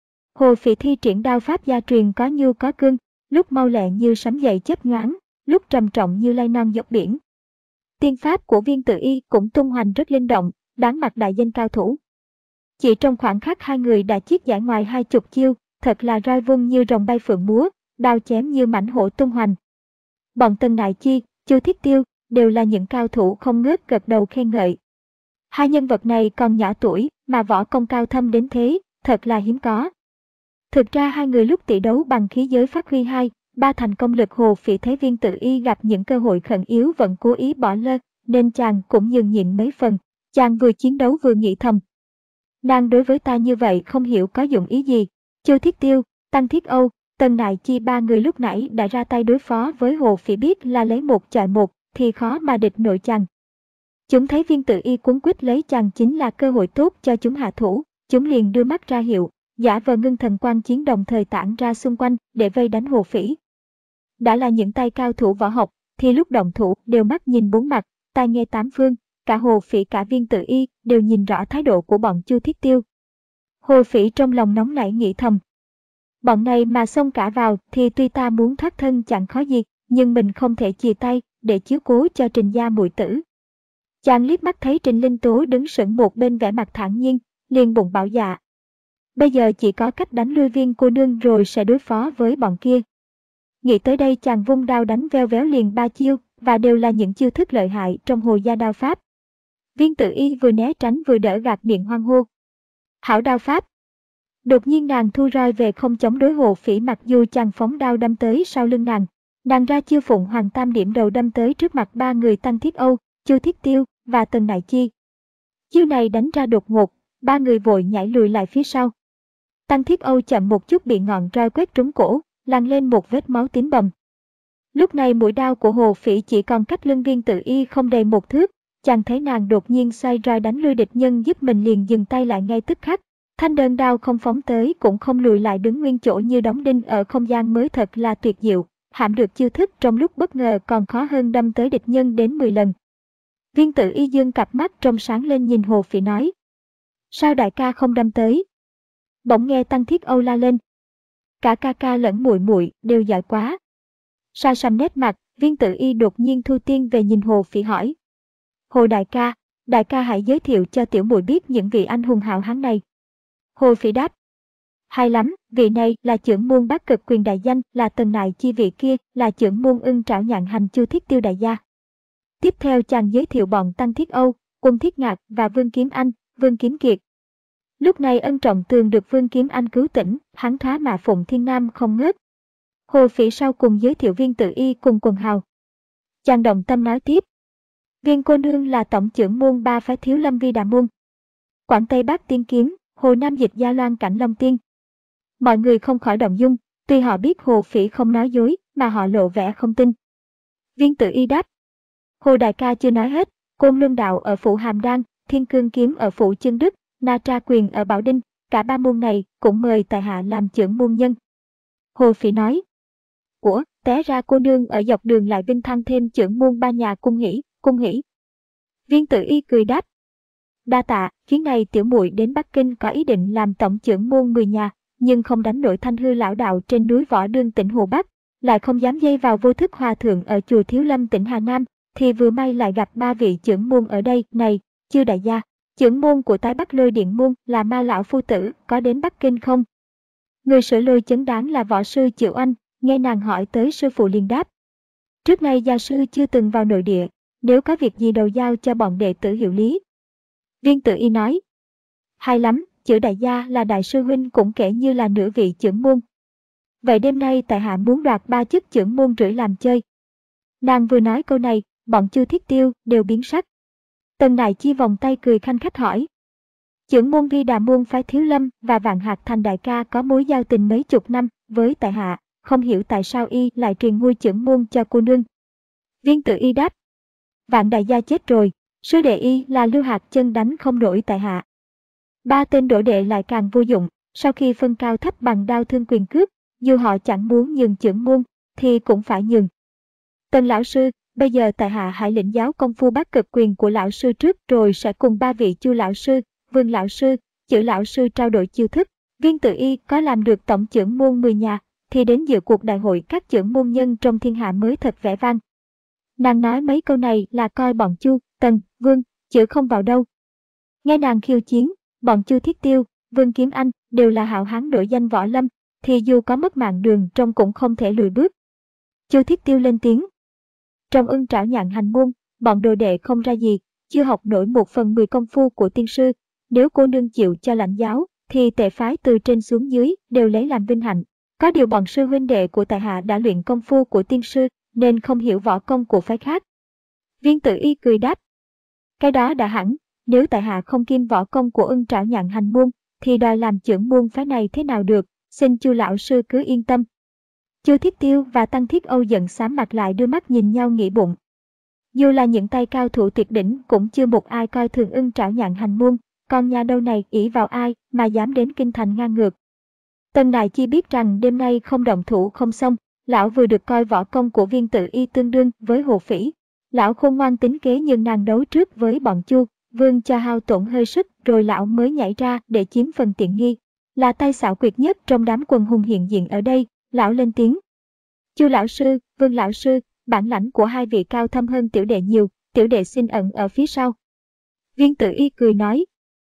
Hồ Phỉ thi triển đao pháp gia truyền có nhu có cương, lúc mau lẹ như sấm dậy chớp nhoáng, lúc trầm trọng như lay non dọc biển. Tiên pháp của Viên Tử Y cũng tung hoành rất linh động, đáng mặt đại danh cao thủ. Chỉ trong khoảng khắc hai người đã chiết giải ngoài hai chục chiêu, thật là roi vung như rồng bay phượng múa, đao chém như mãnh hổ tung hoành. Bọn Tần Đại Chi, Chu Thiết Tiêu đều là những cao thủ không ngớt gật đầu khen ngợi. Hai nhân vật này còn nhỏ tuổi mà võ công cao thâm đến thế, thật là hiếm có. Thực ra hai người lúc tỷ đấu bằng khí giới phát huy hai, ba thành công lực. Hồ Phỉ thấy Viên Tử Y gặp những cơ hội khẩn yếu vẫn cố ý bỏ lơ, nên chàng cũng nhường nhịn mấy phần. Chàng vừa chiến đấu vừa nghĩ thầm. Nàng đối với ta như vậy không hiểu có dụng ý gì. Chu Thiết Tiêu, Tăng Thiết Âu, Tần Đại Chi ba người lúc nãy đã ra tay đối phó với Hồ Phỉ biết là lấy một chọi một thì khó mà địch nổi chàng. Chúng thấy Viên Tử Y cuốn quýt lấy chàng chính là cơ hội tốt cho chúng hạ thủ, chúng liền đưa mắt ra hiệu, giả vờ ngưng thần quan chiến đồng thời tản ra xung quanh để vây đánh Hồ Phỉ. Đã là những tay cao thủ võ học thì lúc động thủ đều mắt nhìn bốn mặt, tai nghe tám phương. Cả Hồ Phỉ cả Viên Tử Y đều nhìn rõ thái độ của bọn Chu Thiết Tiêu. Hồ Phỉ trong lòng nóng nảy nghĩ thầm. Bọn này mà xông cả vào thì tuy ta muốn thoát thân chẳng khó gì, nhưng mình không thể chìa tay để chiếu cố cho Trình gia muội tử. Chàng liếc mắt thấy Trình Linh Tố đứng sững một bên vẻ mặt thản nhiên, liền bụng bảo dạ. Bây giờ chỉ có cách đánh lui Viên cô nương rồi sẽ đối phó với bọn kia. Nghĩ tới đây chàng vung đao đánh veo véo liền ba chiêu, và đều là những chiêu thức lợi hại trong Hồ gia đao pháp. Viên Tử Y vừa né tránh vừa đỡ gạt miệng hoang hô. Hảo đao pháp! Đột nhiên nàng thu roi về không chống đối Hồ Phỉ, mặc dù chàng phóng đao đâm tới sau lưng nàng. Nàng ra chiêu Phụng Hoàng Tam Điểm Đầu đâm tới trước mặt ba người Tăng Thiết Âu, Chu Thiết Tiêu và Tần Nại Chi. Chiêu này đánh ra đột ngột, ba người vội nhảy lùi lại phía sau. Tăng Thiết Âu chậm một chút bị ngọn roi quét trúng cổ, lăn lên một vết máu tím bầm. Lúc này mũi đao của Hồ Phỉ chỉ còn cách lưng Viên Tử Y không đầy một thước. Chàng thấy nàng đột nhiên xoay roi đánh lui địch nhân giúp mình liền dừng tay lại ngay tức khắc. Thanh đơn đao không phóng tới cũng không lùi lại, đứng nguyên chỗ như đóng đinh ở không gian mới thật là tuyệt diệu. Hãm được chiêu thức trong lúc bất ngờ còn khó hơn đâm tới địch nhân đến mười lần. Viên Tử Y dương cặp mắt trong sáng lên nhìn Hồ Phỉ nói. Sao đại ca không đâm tới? Bỗng nghe Tăng Thiết Âu la lên. Cả ca ca lẫn muội muội đều giỏi quá. Sa sầm nét mặt, Viên Tử Y đột nhiên thu tiên về nhìn Hồ Phỉ hỏi. Hồ đại ca, đại ca hãy giới thiệu cho tiểu muội biết những vị anh hùng hào hán này. Hồ Phỉ đáp. Hay lắm, vị này là chưởng môn Bắc Cực Quyền đại danh, là Tần Nại Chi, vị kia là chưởng môn Ưng Trảo Nhạn Hành Chu Thiết Tiêu đại gia. Tiếp theo chàng giới thiệu bọn Tăng Thiết Âu, Quân Thiết Ngạc và Vương Kiếm Anh, Vương Kiếm Kiệt. Lúc này Ân Trọng Tường được Vương Kiếm Anh cứu tỉnh, hắn thoá mạ Phụng Thiên Nam không ngớt. Hồ Phỉ sau cùng giới thiệu Viên Tử Y cùng quần hào. Chàng động tâm nói tiếp. Viên cô nương là tổng chưởng môn ba phái Thiếu Lâm Vi Đà môn, Quảng Tây Bắc Tiên Kiếm, Hồ Nam Dịch Gia Loan Cảnh Long Tiên. Mọi người không khỏi động dung, tuy họ biết Hồ Phỉ không nói dối, mà họ lộ vẻ không tin. Viên Tử Y đáp. Hồ đại ca chưa nói hết, Côn Luân Đạo ở phủ Hàm Đan, Thiên Cương Kiếm ở phủ Chương Đức, Na Tra Quyền ở Bảo Đinh, cả ba môn này cũng mời tại hạ làm chưởng môn nhân. Hồ Phỉ nói. Ủa, té ra cô nương ở dọc đường lại vinh thăng thêm chưởng môn ba nhà Cung Hỷ, Cung Hỷ. Viên Tử Y cười đáp. Đa tạ, chuyến này tiểu muội đến Bắc Kinh có ý định làm tổng chưởng môn mười nhà, nhưng không đánh nổi Thanh Hư lão đạo trên núi Võ Đương tỉnh Hồ Bắc, lại không dám dây vào Vô Thức hòa thượng ở chùa Thiếu Lâm tỉnh Hà Nam, thì vừa may lại gặp ba vị chưởng môn ở đây. Này, Chư đại gia, chưởng môn của Tái Bắc Lôi Điện môn là Ma lão phu tử, có đến Bắc Kinh không? Người sở lôi chấn đáng là võ sư Triệu Anh, nghe nàng hỏi tới sư phụ liền đáp. Trước nay gia sư chưa từng vào nội địa, nếu có việc gì đầu giao cho bọn đệ tử hiệu lý. Viên Tử Y nói. Hay lắm, Chữ đại gia là đại sư huynh cũng kể như là nửa vị chưởng môn. Vậy đêm nay tại hạ muốn đoạt ba chức chưởng môn rưỡi làm chơi. Nàng vừa nói câu này, bọn Chu Thiết Tiêu đều biến sắc. Tần Nại Chi vòng tay cười khanh khách hỏi. Chưởng môn Vi Đà môn phái Thiếu Lâm và Vạn Hạc Thành đại ca có mối giao tình mấy chục năm với tại hạ, không hiểu tại sao y lại truyền ngôi chưởng môn cho cô nương. Viên Tử Y đáp. Vạn đại gia chết rồi, sư đệ y là Lưu Hạc Chân đánh không nổi tại hạ. Ba tên đổ đệ lại càng vô dụng, sau khi phân cao thấp bằng đao thương quyền cước, dù họ chẳng muốn nhường chưởng môn, thì cũng phải nhường. Tần lão sư, bây giờ tại hạ hãy lĩnh giáo công phu Bắc Cực Quyền của lão sư trước, rồi sẽ cùng ba vị Chu lão sư, Vương lão sư, Chữ lão sư trao đổi chiêu thức. Viên Tử Y có làm được tổng chưởng môn mười nhà, thì đến dự cuộc đại hội các chưởng môn nhân trong thiên hạ mới thật vẻ vang. Nàng nói mấy câu này là coi bọn Chu, Tần, Vương, Chữ không vào đâu. Nghe nàng khiêu chiến, bọn Chu Thiết Tiêu, Vương Kiếm Anh đều là hảo hán nổi danh võ lâm, thì dù có mất mạng đường trong cũng không thể lùi bước. Chu Thiết Tiêu lên tiếng. Trong Ưng Trảo Nhạn Hành môn, bọn đồ đệ không ra gì, chưa học nổi một phần mười công phu của tiên sư. Nếu cô nương chịu cho lãnh giáo, thì tệ phái từ trên xuống dưới đều lấy làm vinh hạnh. Có điều bọn sư huynh đệ của tại hạ đã luyện công phu của tiên sư, nên không hiểu võ công của phái khác. Viên Tử Y cười đáp. Cái đó đã hẳn, nếu tại hạ không kiêm võ công của Ưng Trảo Nhạn Hành môn, thì đòi làm chưởng môn phái này thế nào được, xin Chu lão sư cứ yên tâm. Chu Thiết Tiêu và Tăng Thiết Âu giận xám mặt lại đưa mắt nhìn nhau nghĩ bụng. Dù là những tay cao thủ tuyệt đỉnh cũng chưa một ai coi thường Ưng Trảo Nhạn Hành môn, còn nhà đâu này ỷ vào ai mà dám đến kinh thành ngang ngược. Tần Nại Chi biết rằng đêm nay không động thủ không xong, lão vừa được coi võ công của Viên Tử Y tương đương với Hồ Phỉ. Lão khôn ngoan tính kế nhưng nàng đấu trước với bọn Chu, Vương cho hao tổn hơi sức rồi lão mới nhảy ra để chiếm phần tiện nghi. Là tay xảo quyệt nhất trong đám quần hùng hiện diện ở đây, lão lên tiếng. Chu lão sư, Vương lão sư, bản lãnh của hai vị cao thâm hơn tiểu đệ nhiều, tiểu đệ xin ẩn ở phía sau. Viên Tử Y cười nói.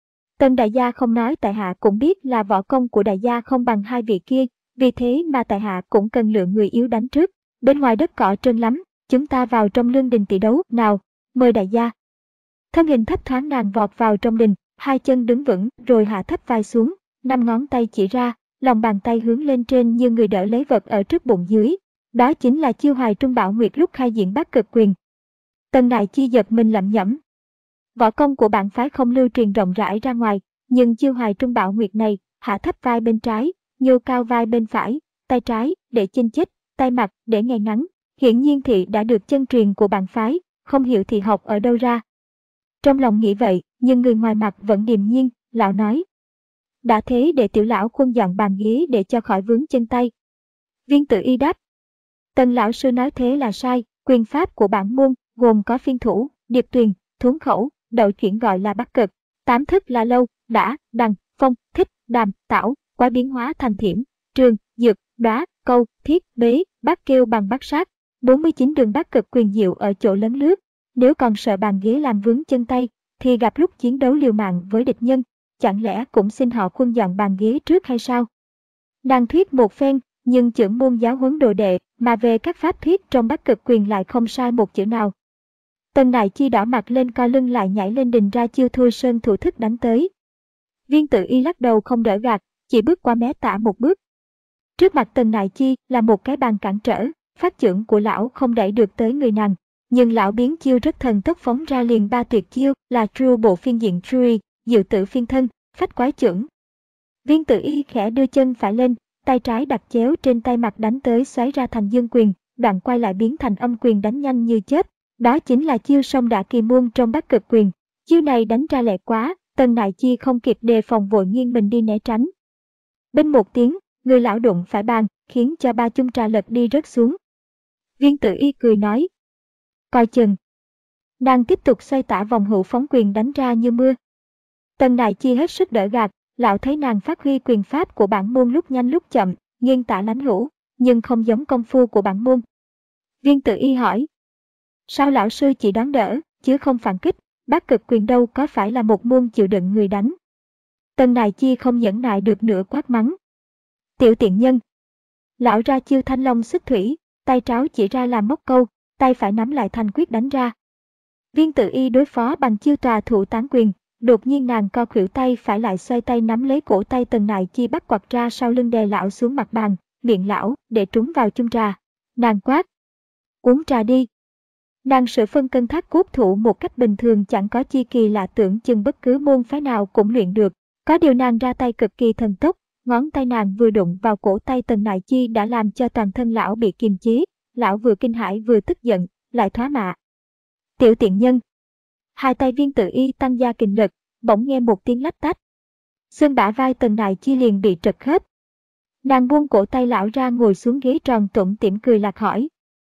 Tần đại gia không nói tại hạ cũng biết là võ công của đại gia không bằng hai vị kia, vì thế mà tại hạ cũng cần lựa người yếu đánh trước. Bên ngoài đất cỏ trơn lắm, chúng ta vào trong lương đình tỷ đấu, nào, mời đại gia. Thân hình thấp thoáng nàng vọt vào trong đình, hai chân đứng vững rồi hạ thấp vai xuống, năm ngón tay chỉ ra, lòng bàn tay hướng lên trên như người đỡ lấy vật ở trước bụng dưới. Đó chính là chiêu Hoài Trung Bảo Nguyệt lúc khai diễn Bắc Cực Quyền. Tần Đại Chi giật mình lẩm nhẩm. Võ công của bản phái không lưu truyền rộng rãi ra ngoài, nhưng chiêu Hoài Trung Bảo Nguyệt này, hạ thấp vai bên trái, nhô cao vai bên phải, tay trái để chinh chích, tay mặt để ngay ngắn. Hiển nhiên thị đã được chân truyền của bản phái, không hiểu thì học ở đâu ra. Trong lòng nghĩ vậy, nhưng người ngoài mặt vẫn điềm nhiên, lão nói. Đã thế để tiểu lão khuân dọn bàn ghế để cho khỏi vướng chân tay. Viên Tử Y đáp. Tần lão sư nói thế là sai, quyền pháp của bản môn gồm có phiên thủ, điệp tuyền, thuấn khẩu, đậu chuyển gọi là Bắc Cực, tám thức là lâu, đã, đằng, phong, thích, đàm, tảo, quá biến hóa thành thiểm, trường, dược, đóa, câu, thiết, bế, bát kêu bằng bát sát. bốn mươi chín đường Bắc Cực quyền diệu ở chỗ lấn lướt. Nếu còn sợ bàn ghế làm vướng chân tay, thì gặp lúc chiến đấu liều mạng với địch nhân, chẳng lẽ cũng xin họ khuân dọn bàn ghế trước hay sao? Nàng thuyết một phen, nhưng chưởng môn giáo huấn đồ đệ, mà về các pháp thuyết trong Bắc Cực quyền lại không sai một chữ nào. Tần Đại Chi đỏ mặt lên co lưng lại nhảy lên đình ra chiêu Thôi Sơn thủ thức đánh tới. Viên Tử Y lắc đầu không đỡ gạt, chỉ bước qua mé tả một bước. Trước mặt Tần Đại Chi là một cái bàn cản trở, phát chưởng của lão không đẩy được tới người nàng. Nhưng lão biến chiêu rất thần tốc phóng ra liền ba tuyệt chiêu là True bộ phiên diện True, Diệu Tử phiên thân, Phách quái chưởng. Viên Tử Y khẽ đưa chân phải lên, tay trái đặt chéo trên tay mặt đánh tới xoáy ra thành dương quyền, đoạn quay lại biến thành âm quyền đánh nhanh như chớp. Đó chính là chiêu song đả kỳ môn trong Bắc Cực quyền. Chiêu này đánh ra lẹ quá, Tần Đại Chi không kịp đề phòng vội nghiêng mình đi né tránh. Bên một tiếng, người lão đụng phải bàn, khiến cho ba chung trà lật đi rớt xuống. Viên Tử Y cười nói. Coi chừng. Nàng tiếp tục xoay tả vòng hữu phóng quyền đánh ra như mưa. Tần Đại Chi hết sức đỡ gạt, lão thấy nàng phát huy quyền pháp của bản môn lúc nhanh lúc chậm, nghiêng tả lánh hữu, nhưng không giống công phu của bản môn. Viên Tử Y hỏi. Sao lão sư chỉ đón đỡ, chứ không phản kích, Bắc Cực quyền đâu có phải là một môn chịu đựng người đánh. Tần Đại Chi không nhẫn nại được nữa quát mắng. Tiểu tiện nhân. Lão ra chiêu Thanh Long xuất thủy, tay trái chỉ ra làm móc câu, tay phải nắm lại thành quyết đánh ra. Viên Tử Y đối phó bằng chiêu tòa thủ tán quyền, đột nhiên nàng co khuỷu tay phải lại xoay tay nắm lấy cổ tay Tần Đại Chi bắt quặt ra sau lưng đè lão xuống mặt bàn, miệng lão để trúng vào chung trà. Nàng quát. Uống trà đi. Nàng sự phân cân thác cốt thủ một cách bình thường chẳng có chi kỳ lạ, tưởng chừng bất cứ môn phái nào cũng luyện được. Có điều nàng ra tay cực kỳ thần tốc, ngón tay nàng vừa đụng vào cổ tay Tần Đại Chi đã làm cho toàn thân lão bị kiềm chế. Lão vừa kinh hãi vừa tức giận, lại thoá mạ. Tiểu tiện nhân. Hai tay Viên Tử Y tăng gia kình lực, bỗng nghe một tiếng lách tách. Xương bả vai Tần Đại Chi liền bị trật khớp. Nàng buông cổ tay lão ra ngồi xuống ghế tròn tủm tỉm cười lạc hỏi.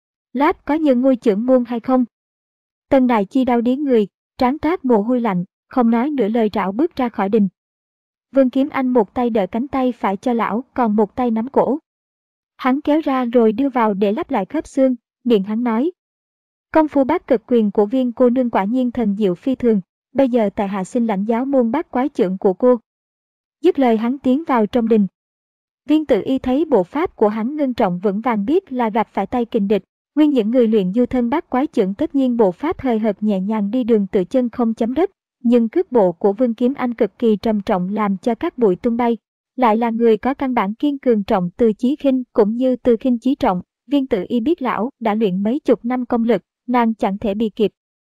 Lát có như ngôi chưởng môn hay không? Tần Đại Chi đau điếng người, trán toát mồ hôi lạnh, không nói nửa lời rảo bước ra khỏi đình. Vương Kiếm Anh một tay đỡ cánh tay phải cho lão, còn một tay nắm cổ. Hắn kéo ra rồi đưa vào để lắp lại khớp xương, miệng hắn nói. Công phu Bắc Cực quyền của Viên cô nương quả nhiên thần diệu phi thường, bây giờ tại hạ xin lãnh giáo môn bát quái chưởng của cô. Dứt lời hắn tiến vào trong đình. Viên Tử Y thấy bộ pháp của hắn ngưng trọng vững vàng biết là gặp phải tay kình địch. Nguyên những người luyện du thân bát quái chưởng tất nhiên bộ pháp hời hợt nhẹ nhàng đi đường tự chân không chấm đất, nhưng cước bộ của Vương Kiếm Anh cực kỳ trầm trọng làm cho các bụi tung bay. Lại là người có căn bản kiên cường trọng từ chí khinh cũng như từ khinh chí trọng. Viên Tử Y biết lão đã luyện mấy chục năm công lực, nàng chẳng thể bị kịp.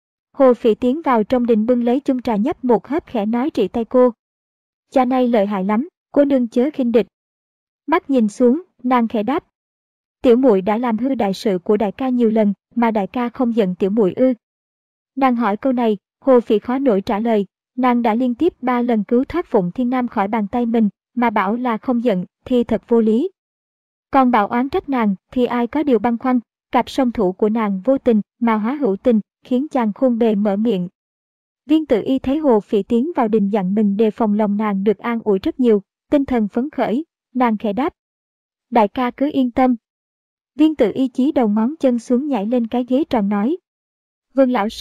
Hồ Phỉ tiến vào trong đình bưng lấy chung trà nhấp một hớp khẽ nói trị tay cô. Cha này lợi hại lắm, cô nương chớ khinh địch. Mắt nhìn xuống, nàng khẽ đáp. Tiểu muội đã làm hư đại sự của đại ca nhiều lần, mà đại ca không giận tiểu muội ư? Nàng hỏi câu này, Hồ Phỉ khó nổi trả lời. Nàng đã liên tiếp ba lần cứu thoát Phụng Thiên Nam khỏi bàn tay mình, mà bảo là không giận thì thật vô lý. Còn bảo oán trách nàng thì ai có điều băn khoăn. Cặp song thủ của nàng vô tình mà hóa hữu tình, khiến chàng khôn bề mở miệng. Viên Tử Y thấy Hồ Phỉ tiến vào đình dặn mình đề phòng lòng nàng được an ủi rất nhiều, tinh thần phấn khởi, nàng khẽ đáp. Đại ca cứ yên tâm. Viên Tử Y chí đầu ngón chân xuống nhảy lên cái ghế tròn nói. Vương lão sư,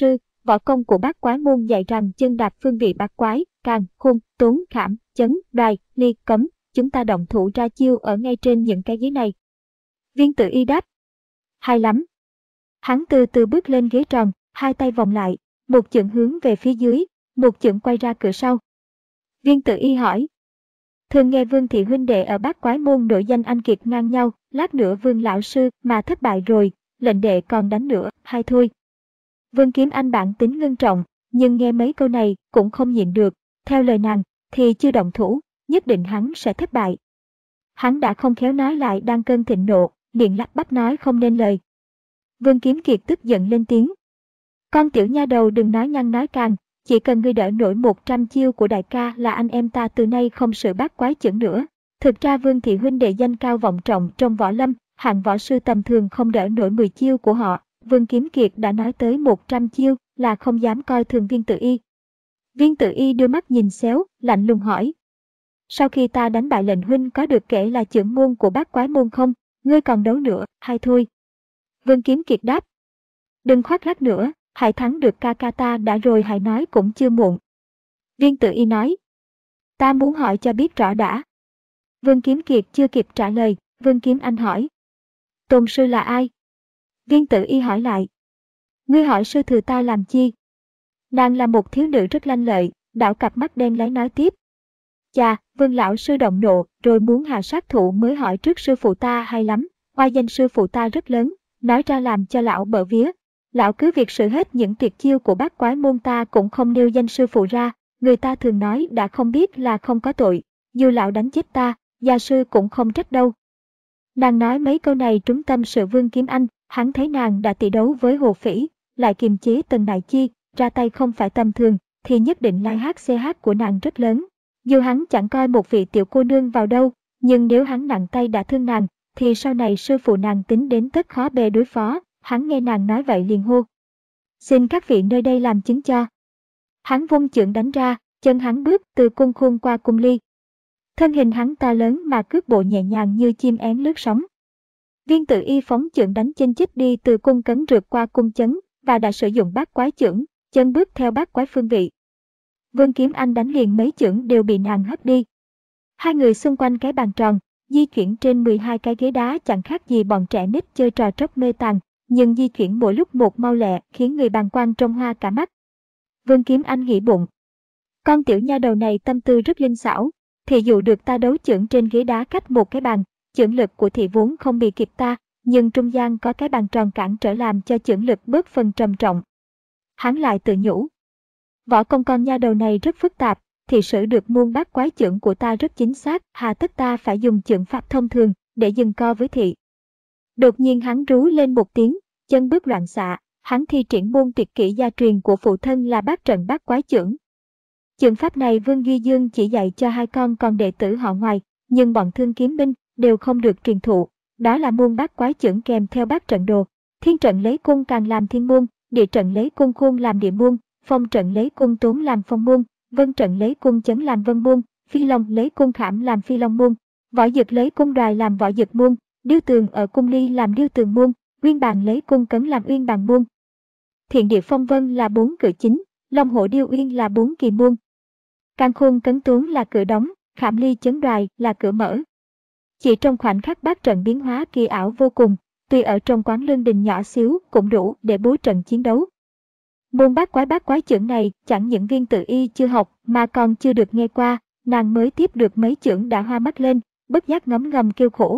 võ công của bát quái môn dạy rằng chân đạp phương vị bát quái, càn, khôn, tốn, khảm, chấn, đoài, ly, cấm, chúng ta động thủ ra chiêu ở ngay trên những cái ghế này. Viên Tử Y đáp. Hay lắm. Hắn từ từ bước lên ghế tròn, hai tay vòng lại, một chưởng hướng về phía dưới, một chưởng quay ra cửa sau. Viên Tử Y hỏi. Thường nghe Vương thị huynh đệ ở bát quái môn nổi danh anh kiệt ngang nhau, lát nữa Vương lão sư mà thất bại rồi, lệnh đệ còn đánh nữa, hay thôi. Vương Kiếm Anh bản tính ngưng trọng, nhưng nghe mấy câu này cũng không nhịn được, theo lời nàng thì chưa động thủ, nhất định hắn sẽ thất bại. Hắn đã không khéo nói lại đang cơn thịnh nộ, miệng lắp bắp nói không nên lời. Vương Kiếm Kiệt tức giận lên tiếng. Con tiểu nha đầu đừng nói nhăng nói càng, chỉ cần ngươi đỡ nổi một trăm chiêu của đại ca là anh em ta từ nay không sự bát quái chưởng nữa. Thực ra Vương thị huynh đệ danh cao vọng trọng trong võ lâm, hạng võ sư tầm thường không đỡ nổi mười chiêu của họ. Vương Kiếm Kiệt đã nói tới một trăm chiêu là không dám coi thường Viên Tử Y. Viên Tử Y đưa mắt nhìn xéo, lạnh lùng hỏi. Sau khi ta đánh bại lệnh huynh có được kể là chưởng môn của bát quái môn không? Ngươi còn đấu nữa, hay thôi? Vương Kiếm Kiệt đáp. Đừng khoác lác nữa, hãy thắng được ca ca ta đã rồi hãy nói cũng chưa muộn. Viên Tử Y nói. Ta muốn hỏi cho biết rõ đã. Vương Kiếm Kiệt chưa kịp trả lời, Vương Kiếm Anh hỏi. Tôn sư là ai? Viên Tử Y hỏi lại. Ngươi hỏi sư thừa ta làm chi? Nàng là một thiếu nữ rất lanh lợi, đảo cặp mắt đen láy nói tiếp. Chà, Vương lão sư động nộ, rồi muốn hạ sát thủ mới hỏi trước sư phụ ta hay lắm, oai danh sư phụ ta rất lớn, nói ra làm cho lão bở vía. Lão cứ việc sử hết những tuyệt chiêu của bát quái môn ta cũng không nêu danh sư phụ ra, người ta thường nói đã không biết là không có tội, dù lão đánh chết ta, gia sư cũng không trách đâu. Nàng nói mấy câu này trúng tâm sự Vương Kiếm Anh, hắn thấy nàng đã tỷ đấu với Hồ Phỉ, lại kiềm chế Tần Đại Chi, ra tay không phải tầm thường, thì nhất định lai hát xê hát của nàng rất lớn. Dù hắn chẳng coi một vị tiểu cô nương vào đâu, nhưng nếu hắn nặng tay đã thương nàng, thì sau này sư phụ nàng tính đến tất khó bề đối phó. Hắn nghe nàng nói vậy liền hô. Xin các vị nơi đây làm chứng cho. Hắn vung chưởng đánh ra, chân hắn bước từ cung khôn qua cung ly. Thân hình hắn to lớn mà cước bộ nhẹ nhàng như chim én lướt sóng. Viên Tử Y phóng chưởng đánh chênh chích đi từ cung cấn rượt qua cung chấn và đã sử dụng bát quái chưởng, chân bước theo bát quái phương vị. Vương Kiếm Anh đánh liền mấy chưởng đều bị nàng hất đi. Hai người xung quanh cái bàn tròn, di chuyển trên mười hai cái ghế đá chẳng khác gì bọn trẻ nít chơi trò tróc mê tàn, nhưng di chuyển mỗi lúc một mau lẹ khiến người bàng quan trông hoa cả mắt. Vương Kiếm Anh nghĩ bụng. Con tiểu nha đầu này tâm tư rất linh xảo, thì dụ được ta đấu chưởng trên ghế đá cách một cái bàn, chưởng lực của thị vốn không bị kịp ta, nhưng trung gian có cái bàn tròn cản trở làm cho chưởng lực bớt phần trầm trọng. Hắn lại tự nhủ. Võ công con nha đầu này rất phức tạp, thì sử được muôn bát quái chưởng của ta rất chính xác, hà tất ta phải dùng chưởng pháp thông thường để dừng co với thị. Đột nhiên hắn rú lên một tiếng, chân bước loạn xạ, hắn thi triển môn tuyệt kỹ gia truyền của phụ thân là bát trận bát quái chưởng. Chưởng pháp này Vương Duy Dương chỉ dạy cho hai con còn đệ tử họ ngoài, nhưng bọn Thương Kiếm binh đều không được truyền thụ. Đó là môn bát quái chưởng kèm theo bát trận đồ. Thiên trận lấy cung càng làm thiên môn, địa trận lấy cung khôn làm địa môn, phong trận lấy cung tốn làm phong môn, vân trận lấy cung chấn làm vân môn, phi long lấy cung khảm làm phi long môn, võ dực lấy cung đoài làm võ dực môn, điêu tường ở cung ly làm điêu tường môn, uyên bàn lấy cung cấn làm uyên bàn môn. Thiện địa phong vân là bốn cửa chính, long hổ điêu uyên là bốn kỳ môn. Càn khôn cấn tốn là cửa đóng, khảm ly chấn đoài là cửa mở. Chỉ trong khoảnh khắc bát trận biến hóa kỳ ảo vô cùng, tuy ở trong quán lương đình nhỏ xíu cũng đủ để bố trận chiến đấu. Môn bát quái bát quái chưởng này chẳng những Viên Tử Y chưa học mà còn chưa được nghe qua, nàng mới tiếp được mấy chưởng đã hoa mắt lên, bất giác ngấm ngầm kêu khổ.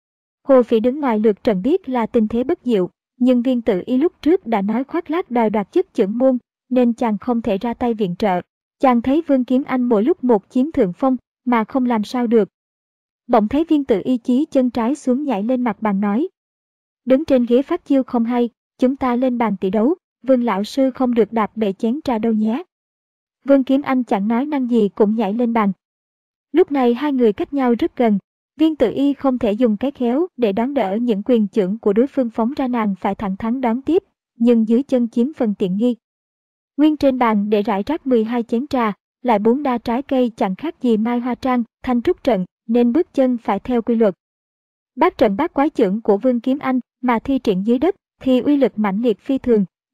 Hồ Phỉ đứng ngoài lượt trận biết là tình thế bất diệu, nhưng Viên Tử Y lúc trước đã nói khoác lác đòi đoạt chức chưởng môn, nên chàng không thể ra tay viện trợ. Chàng thấy Vương Kiếm Anh mỗi lúc một chiếm thượng phong, mà không làm sao được. Bỗng thấy Viên Tử Y chí chân trái xuống nhảy lên mặt bàn nói. Đứng trên ghế phát chiêu không hay, chúng ta lên bàn tỷ đấu, Vương lão sư không được đạp bể chén trà đâu nhé. Vương Kiếm Anh chẳng nói năng gì cũng nhảy lên bàn. Lúc này hai người cách nhau rất gần, Viên Tử Y không thể dùng cái khéo để đón đỡ những quyền chưởng của đối phương phóng ra, nàng phải thẳng thắn đón tiếp, nhưng dưới chân chiếm phần tiện nghi. Nguyên trên bàn để rải rác mười hai chén trà, lại bốn đa trái cây chẳng khác gì mai hoa trang, thanh trúc trận, nên bước chân phải theo quy luật. Bát trận bát quái chưởng của Vương Kiếm Anh mà thi triển dưới đất thì uy lực mãnh liệt phi thường,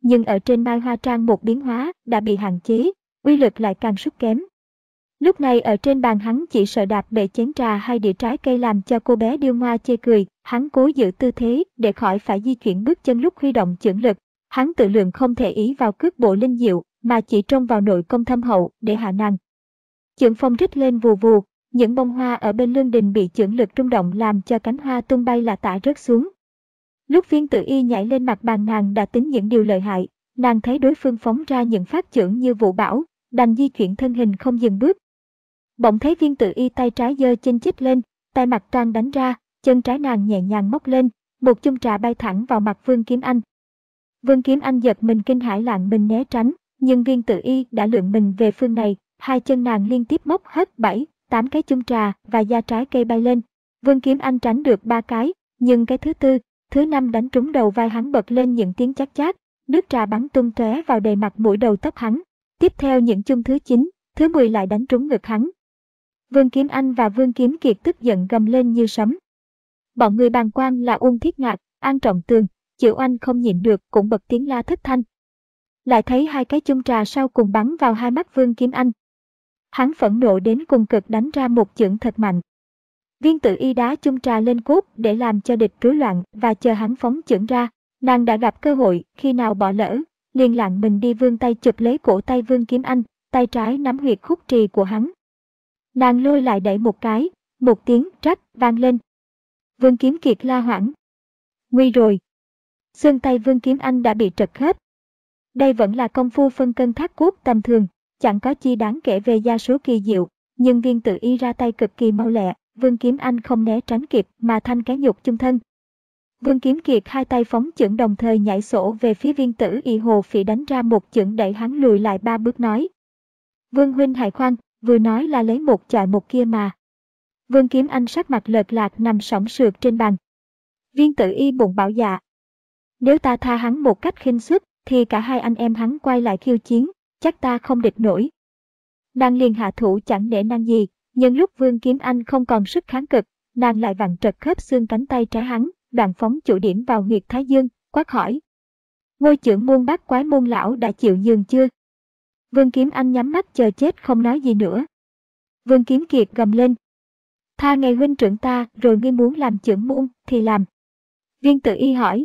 nhưng ở trên Mai Hoa Trang một biến hóa đã bị hạn chế, uy lực lại càng sút kém. Lúc này ở trên bàn hắn chỉ sợ đạp bể chén trà hay đĩa trái cây làm cho cô bé điêu ngoa chê cười, hắn cố giữ tư thế để khỏi phải di chuyển bước chân lúc huy động chưởng lực. Hắn tự lượng không thể ý vào cước bộ linh diệu, mà chỉ trông vào nội công thâm hậu để hạ nàng. Chưởng phong rít lên vù vù, những bông hoa ở bên lương đình bị chưởng lực rung động làm cho cánh hoa tung bay lả tả rớt xuống. Lúc Viên Tử Y nhảy lên mặt bàn, nàng đã tính những điều lợi hại, nàng thấy đối phương phóng ra những phát chưởng như vụ bão, đành di chuyển thân hình không dừng bước. Bỗng thấy Viên Tử Y tay trái giơ chân chích lên, tay mặt trang đánh ra, chân trái nàng nhẹ nhàng móc lên, một chung trà bay thẳng vào mặt Vương Kiếm Anh. Vương Kiếm Anh giật mình kinh hãi lạng mình né tránh, nhưng Viên Tử Y đã lượn mình về phương này, hai chân nàng liên tiếp móc hết bảy, tám cái chung trà và da trái cây bay lên. Vương Kiếm Anh tránh được ba cái, nhưng cái thứ tư, thứ năm đánh trúng đầu vai hắn, bật lên những tiếng chát chát, nước trà bắn tung tóe vào đầy mặt mũi đầu tóc hắn. Tiếp theo những chung thứ chín, thứ mười lại đánh trúng ngực hắn. Vương Kiếm Anh và Vương Kiếm Kiệt tức giận gầm lên như sấm. Bọn người bàng quan là Uông Thiết Ngạc, An Trọng Tường, Triệu Anh không nhịn được cũng bật tiếng la thất thanh. Lại thấy hai cái chung trà sau cùng bắn vào hai mắt Vương Kiếm Anh. Hắn phẫn nộ đến cùng cực đánh ra một chưởng thật mạnh. Viên Tử Y đá chung trà lên cốt để làm cho địch rối loạn và chờ hắn phóng chưởng ra. Nàng đã gặp cơ hội, khi nào bỏ lỡ, liền lặng mình đi vươn tay chụp lấy cổ tay Vương Kiếm Anh, tay trái nắm huyệt khúc trì của hắn. Nàng lôi lại đẩy một cái, một tiếng rắc vang lên. Vương Kiếm Kiệt la hoảng. Nguy rồi. Xương tay Vương Kiếm Anh đã bị trật khớp. Đây vẫn là công phu phân cân thác cốt tầm thường, chẳng có chi đáng kể về gia số kỳ diệu, nhưng Viên Tử Y ra tay cực kỳ mau lẹ, Vương Kiếm Anh không né tránh kịp mà thanh cái nhục chung thân. Vương Kiếm Kiệt hai tay phóng chưởng đồng thời nhảy sổ về phía Viên Tử Y, hồ phỉ đánh ra một chưởng đẩy hắn lùi lại ba bước nói. Vương huynh hãy khoan, vừa nói là lấy một chọi một kia mà. Vương Kiếm Anh sắc mặt lợt lạc nằm sõng sượt trên bàn. Viên Tử Y bụng bảo dạ. Nếu ta tha hắn một cách khinh suất, thì cả hai anh em hắn quay lại khiêu chiến, chắc ta không địch nổi. Nàng liền hạ thủ chẳng để năng gì, nhưng lúc Vương Kiếm Anh không còn sức kháng cực, nàng lại vặn trật khớp xương cánh tay trái hắn, đoạn phóng chủ điểm vào huyệt thái dương, quát hỏi. Ngôi trưởng môn bát quái môn lão đã chịu nhường chưa? Vương Kiếm Anh nhắm mắt chờ chết không nói gì nữa. Vương Kiếm Kiệt gầm lên. Tha ngày huynh trưởng ta, rồi ngươi muốn làm trưởng môn thì làm. Viên Tử Y hỏi.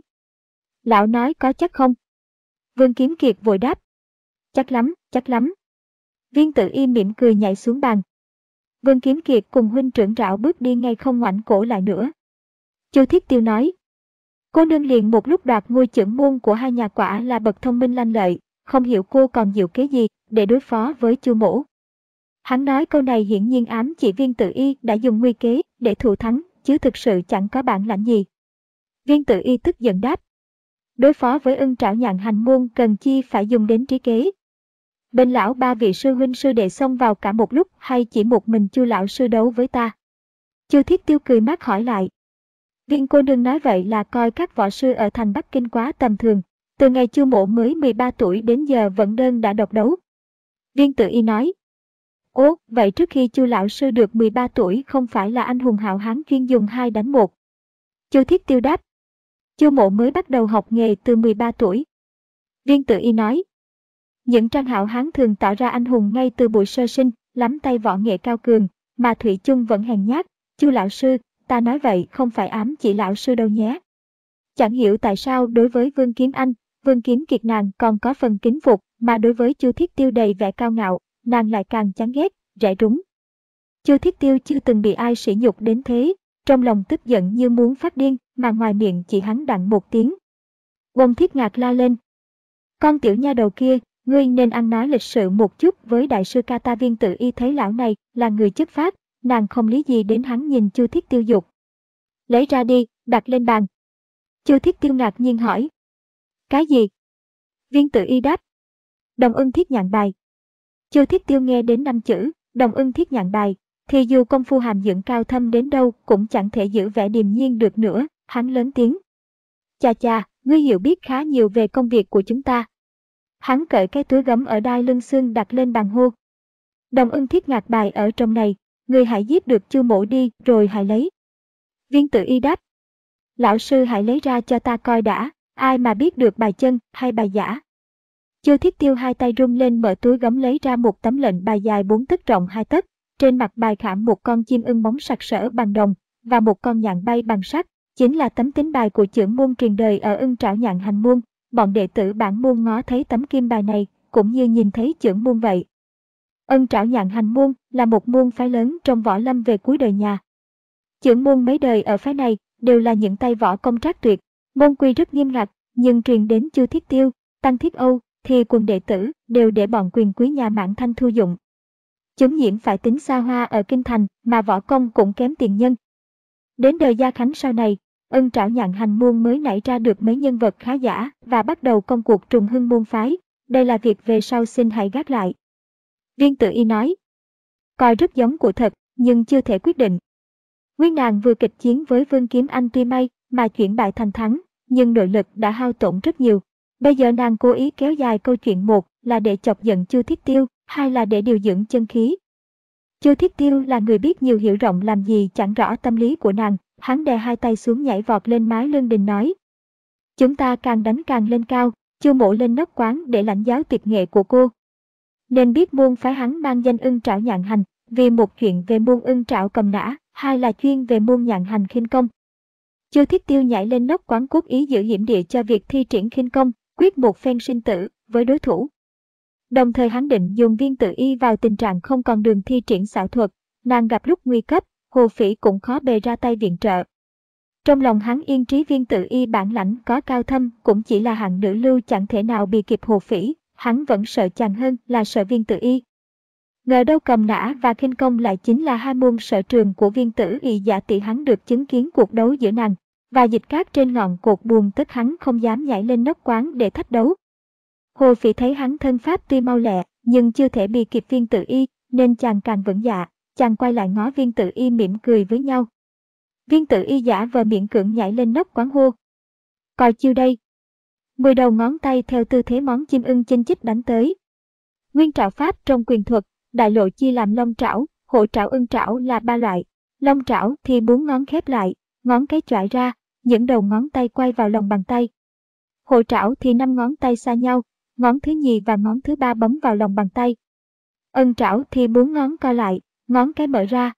Lão nói có chắc không? Vương Kiếm Kiệt vội đáp. Chắc lắm, chắc lắm. Viên Tử Y mỉm cười nhảy xuống bàn. Vương Kiếm Kiệt cùng huynh trưởng rảo bước đi ngay không ngoảnh cổ lại nữa. Chu Thiết Tiêu nói. Cô nương liền một lúc đoạt ngôi trưởng môn của hai nhà quả là bậc thông minh lanh lợi, không hiểu cô còn diệu kế gì để đối phó với Chu mỗ. Hắn nói câu này hiển nhiên ám chỉ Viên Tử Y đã dùng nguy kế để thủ thắng, chứ thực sự chẳng có bản lãnh gì. Viên Tử Y tức giận đáp. Đối phó với Ưng Trảo Nhạn Hành môn cần chi phải dùng đến trí kế. Bên lão ba vị sư huynh sư đệ xông vào cả một lúc hay chỉ một mình Chu lão sư đấu với ta? Chu Thiết Tiêu cười mát hỏi lại. Viên cô nương nói vậy là coi các võ sư ở thành Bắc Kinh quá tầm thường. Từ ngày Chu mỗ mới mười ba tuổi đến giờ vẫn đơn đã độc đấu. Viên Tử Y nói. Ố, vậy trước khi Chu lão sư được mười ba tuổi không phải là anh hùng hảo hán chuyên dùng hai đánh một? Chu Thiết Tiêu đáp. Chu mỗ mới bắt đầu học nghề từ mười ba tuổi. Viên Tử Y nói. Những trang hảo hán thường tỏ ra anh hùng ngay từ buổi sơ sinh, lắm tay võ nghệ cao cường, mà thủy chung vẫn hèn nhát. Chu lão sư, ta nói vậy không phải ám chỉ lão sư đâu nhé. Chẳng hiểu tại sao đối với Vương Kiếm Anh, Vương Kiếm Kiệt nàng còn có phần kính phục, mà đối với Chu Thiết Tiêu đầy vẻ cao ngạo, nàng lại càng chán ghét, rẻ rúng. Chu Thiết Tiêu chưa từng bị ai sỉ nhục đến thế, trong lòng tức giận như muốn phát điên, mà ngoài miệng chỉ hắn đặng một tiếng. Uông Thiết Ngạc la lên. Con tiểu nha đầu kia, ngươi nên ăn nói lịch sự một chút với đại sư Kata. Viên Tử Y thấy lão này là người chất phác, nàng không lý gì đến hắn, nhìn Chu Thiết Tiêu dục. Lấy ra đi, đặt lên bàn. Chu Thiết Tiêu ngạc nhiên hỏi. Cái gì? Viên Tử Y đáp. Đồng ưng thiết nhạn bài. Chu Thiết Tiêu nghe đến năm chữ, đồng ưng thiết nhạn bài, thì dù công phu hàm dưỡng cao thâm đến đâu cũng chẳng thể giữ vẻ điềm nhiên được nữa, hắn lớn tiếng. Chà chà, ngươi hiểu biết khá nhiều về công việc của chúng ta. Hắn cởi cái túi gấm ở đai lưng xương đặt lên bàn hô. Đồng ưng thiết ngạc bài ở trong này, ngươi hãy giết được Chu mỗ đi rồi hãy lấy. Viên Tử Y đáp. Lão sư hãy lấy ra cho ta coi đã, ai mà biết được bài chân hay bài giả. Chu Thiết Tiêu hai tay rung lên mở túi gấm lấy ra một tấm lệnh bài dài bốn tấc rộng hai tấc, trên mặt bài khảm một con chim ưng bóng sặc sỡ bằng đồng và một con nhạn bay bằng sắt, chính là tấm tín bài của chưởng môn truyền đời ở Ưng Trảo Nhạn Hành môn. Bọn đệ tử bản môn ngó thấy tấm kim bài này cũng như nhìn thấy chưởng môn vậy. Ưng Trảo Nhạn Hành môn là một môn phái lớn trong võ lâm về cuối đời nhà. Chưởng môn mấy đời ở phái này đều là những tay võ công trác tuyệt, môn quy rất nghiêm ngặt, nhưng truyền đến Chu Thiết Tiêu, Tăng Thiết Âu thì quần đệ tử đều để bọn quyền quý nhà Mãn Thanh thu dụng. Chúng nhiễm phải tính xa hoa ở kinh thành mà võ công cũng kém tiền nhân. Đến đời Gia Khánh sau này, Ưng Trảo Nhạn Hành môn mới nảy ra được mấy nhân vật khá giả và bắt đầu công cuộc trùng hưng môn phái. Đây là việc về sau xin hãy gác lại. Viên Tử Y nói, coi rất giống của thật, nhưng chưa thể quyết định. Nguyên nàng vừa kịch chiến với Vương Kiếm Anh tuy may mà chuyển bại thành thắng, nhưng nội lực đã hao tổn rất nhiều. Bây giờ nàng cố ý kéo dài câu chuyện, một là để chọc giận Chu Thiết Tiêu, hai là để điều dưỡng chân khí. Chu Thiết Tiêu là người biết nhiều hiểu rộng làm gì chẳng rõ tâm lý của nàng, hắn đè hai tay xuống nhảy vọt lên mái lưng đình nói. Chúng ta càng đánh càng lên cao, Chu mộ lên nóc quán để lãnh giáo tuyệt nghệ của cô. Nên biết môn phái hắn mang danh Ưng Trảo Nhạn Hành, vì một chuyện về môn Ưng Trảo cầm nã, hai là chuyên về môn Nhạn Hành khinh công. Chu Thiết Tiêu nhảy lên nóc quán cố ý giữ hiểm địa cho việc thi triển khinh công, quyết một phen sinh tử với đối thủ. Đồng thời hắn định dùng Viên Tử Y vào tình trạng không còn đường thi triển xảo thuật, nàng gặp lúc nguy cấp, Hồ Phỉ cũng khó bề ra tay viện trợ. Trong lòng hắn yên trí Viên Tử Y bản lãnh có cao thâm cũng chỉ là hạng nữ lưu chẳng thể nào bị kịp Hồ Phỉ, hắn vẫn sợ chàng hơn là sợ Viên Tử Y. Ngờ đâu cầm nã và khinh công lại chính là hai môn sở trường của Viên Tử Y, giả tỷ hắn được chứng kiến cuộc đấu giữa nàng và Dịch Cát trên ngọn cột buồm, tức hắn không dám nhảy lên nóc quán để thách đấu. Hồ Phỉ thấy hắn thân pháp tuy mau lẹ nhưng chưa thể bị kịp Viên Tử Y, nên chàng càng vững dạ, chàng quay lại ngó Viên Tử Y mỉm cười với nhau. Viên Tử Y giả vờ miễn cưỡng nhảy lên nóc quán hô. Coi chiêu đây. Mười đầu ngón tay theo tư thế món chim ưng chinh chích đánh tới. Nguyên trảo pháp trong quyền thuật, đại lộ chia làm long trảo, hộ trảo, ưng trảo là ba loại. Long trảo thì bốn ngón khép lại, ngón cái chọi ra, những đầu ngón tay quay vào lòng bàn tay. Hộ trảo thì năm ngón tay xa nhau, ngón thứ nhì và ngón thứ ba bấm vào lòng bàn tay. Ưng trảo thì bốn ngón co lại, ngón cái mở ra.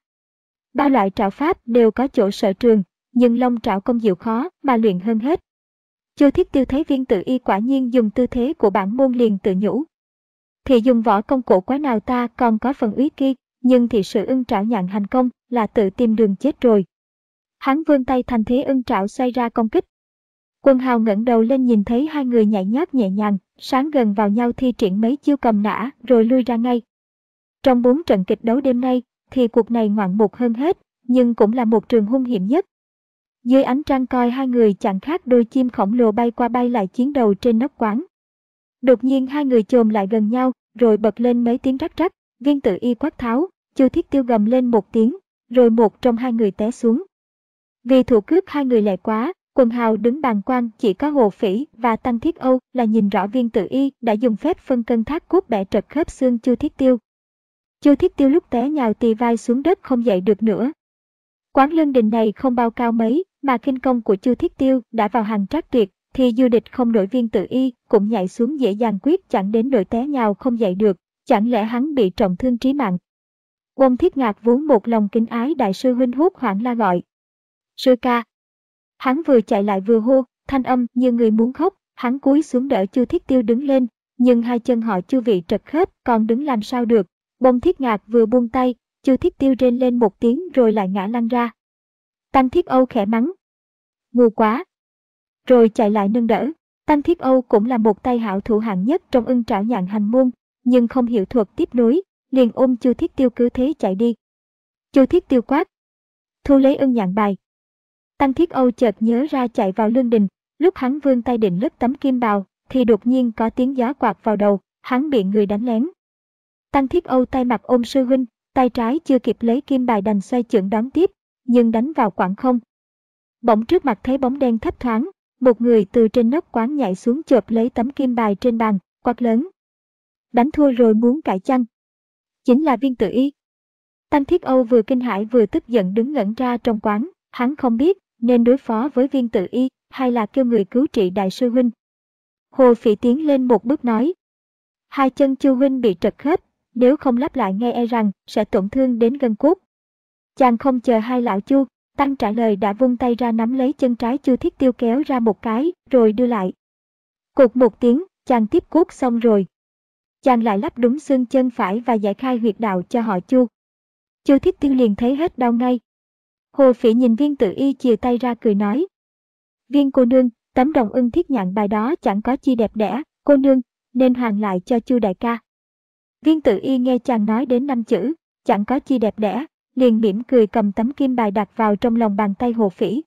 Ba loại trảo pháp đều có chỗ sở trường, nhưng long trảo công diệu khó mà luyện hơn hết. Chu Thiết Tiêu thấy Viên Tử Y quả nhiên dùng tư thế của bản môn liền tự nhủ. Thì dùng võ công cổ quái nào ta còn có phần úy kia, nhưng thì sự Ưng Trảo Nhạn Hành công là tự tìm đường chết rồi. Hắn vươn tay thành thế ưng trảo xoay ra công kích. Quân Hào ngẩng đầu lên nhìn thấy hai người nhảy nhót nhẹ nhàng, sáng gần vào nhau thi triển mấy chiêu cầm nã rồi lui ra ngay. Trong bốn trận kịch đấu đêm nay thì cuộc này ngoạn mục hơn hết, nhưng cũng là một trường hung hiểm nhất. Dưới ánh trăng coi hai người chẳng khác đôi chim khổng lồ bay qua bay lại chiến đầu trên nóc quán. Đột nhiên hai người chồm lại gần nhau, rồi bật lên mấy tiếng rắc rắc. Viên Tử Y quát tháo, Chu Thiết Tiêu gầm lên một tiếng, rồi một trong hai người té xuống. Vì thủ cước hai người lẹ quá, Quần Hào đứng bàng quan, chỉ có Hồ Phỉ và Tăng Thiết Âu là nhìn rõ Viên Tử Y đã dùng phép phân cân thác cốt bẻ trật khớp xương Chu Thiết Tiêu. Chu Thiết Tiêu lúc té nhào tì vai xuống đất không dậy được nữa. Quán Lương Đình này không bao cao mấy, mà khinh công của Chu Thiết Tiêu đã vào hàng trác tuyệt, thì dù địch không nổi Viên Tử Y cũng nhảy xuống dễ dàng quyết chẳng đến nỗi té nhào không dậy được, chẳng lẽ hắn bị trọng thương trí mạng. Ôn Thiết Ngạc vốn một lòng kính ái đại sư huynh hốt hoảng la gọi. Sư ca. Hắn vừa chạy lại vừa hô, thanh âm như người muốn khóc, hắn cúi xuống đỡ Chu Thiết Tiêu đứng lên, nhưng hai chân họ Chu vị trật khớp, còn đứng làm sao được. Bông Thiết Ngạc vừa buông tay, Chu Thiết Tiêu rên lên một tiếng rồi lại ngã lăn ra. Tăng Thiết Âu khẽ mắng. Ngu quá. Rồi chạy lại nâng đỡ. Tăng Thiết Âu cũng là một tay hảo thủ hạng nhất trong Ưng Trảo Nhạn Hành môn, nhưng không hiểu thuật tiếp nối, liền ôm Chu Thiết Tiêu cứ thế chạy đi. Chu Thiết Tiêu quát. Thu lấy ưng nhạn bài. Tăng Thiết Âu chợt nhớ ra chạy vào Lương Đình, lúc hắn vươn tay định lướt tấm kim bào, thì đột nhiên có tiếng gió quạt vào đầu, hắn bị người đánh lén. Tăng Thiết Âu tay mặt ôm sư huynh, tay trái chưa kịp lấy kim bài đành xoay chưởng đón tiếp, nhưng đánh vào quảng không. Bỗng trước mặt thấy bóng đen thấp thoáng, một người từ trên nóc quán nhảy xuống chộp lấy tấm kim bài trên bàn, quát lớn. Đánh thua rồi muốn cãi chăng? Chính là Viên Tử Y. Tăng Thiết Âu vừa kinh hãi vừa tức giận đứng ngẩn ra trong quán, hắn không biết nên đối phó với Viên Tử Y hay là kêu người cứu trị đại sư huynh. Hồ Phỉ tiến lên một bước nói. Hai chân Chu huynh bị trật khớp, nếu không lắp lại ngay e rằng sẽ tổn thương đến gân cốt. Chàng không chờ hai lão Chu Tăng trả lời đã vung tay ra nắm lấy chân trái Chu Thiết Tiêu kéo ra một cái, rồi đưa lại. Cụt một tiếng, chàng tiếp cốt xong rồi. Chàng lại lắp đúng xương chân phải và giải khai huyệt đạo cho họ Chu. Chu Thiết Tiêu liền thấy hết đau ngay. Hồ Phỉ nhìn Viên Tự Y chìa tay ra cười nói: Viên cô nương, tấm đồng ưng thiết nhạn bài đó chẳng có chi đẹp đẽ, cô nương nên hoàn lại cho Chu đại ca. Viên Tự Y nghe chàng nói đến năm chữ chẳng có chi đẹp đẽ, liền mỉm cười cầm tấm kim bài đặt vào trong lòng bàn tay Hồ Phỉ.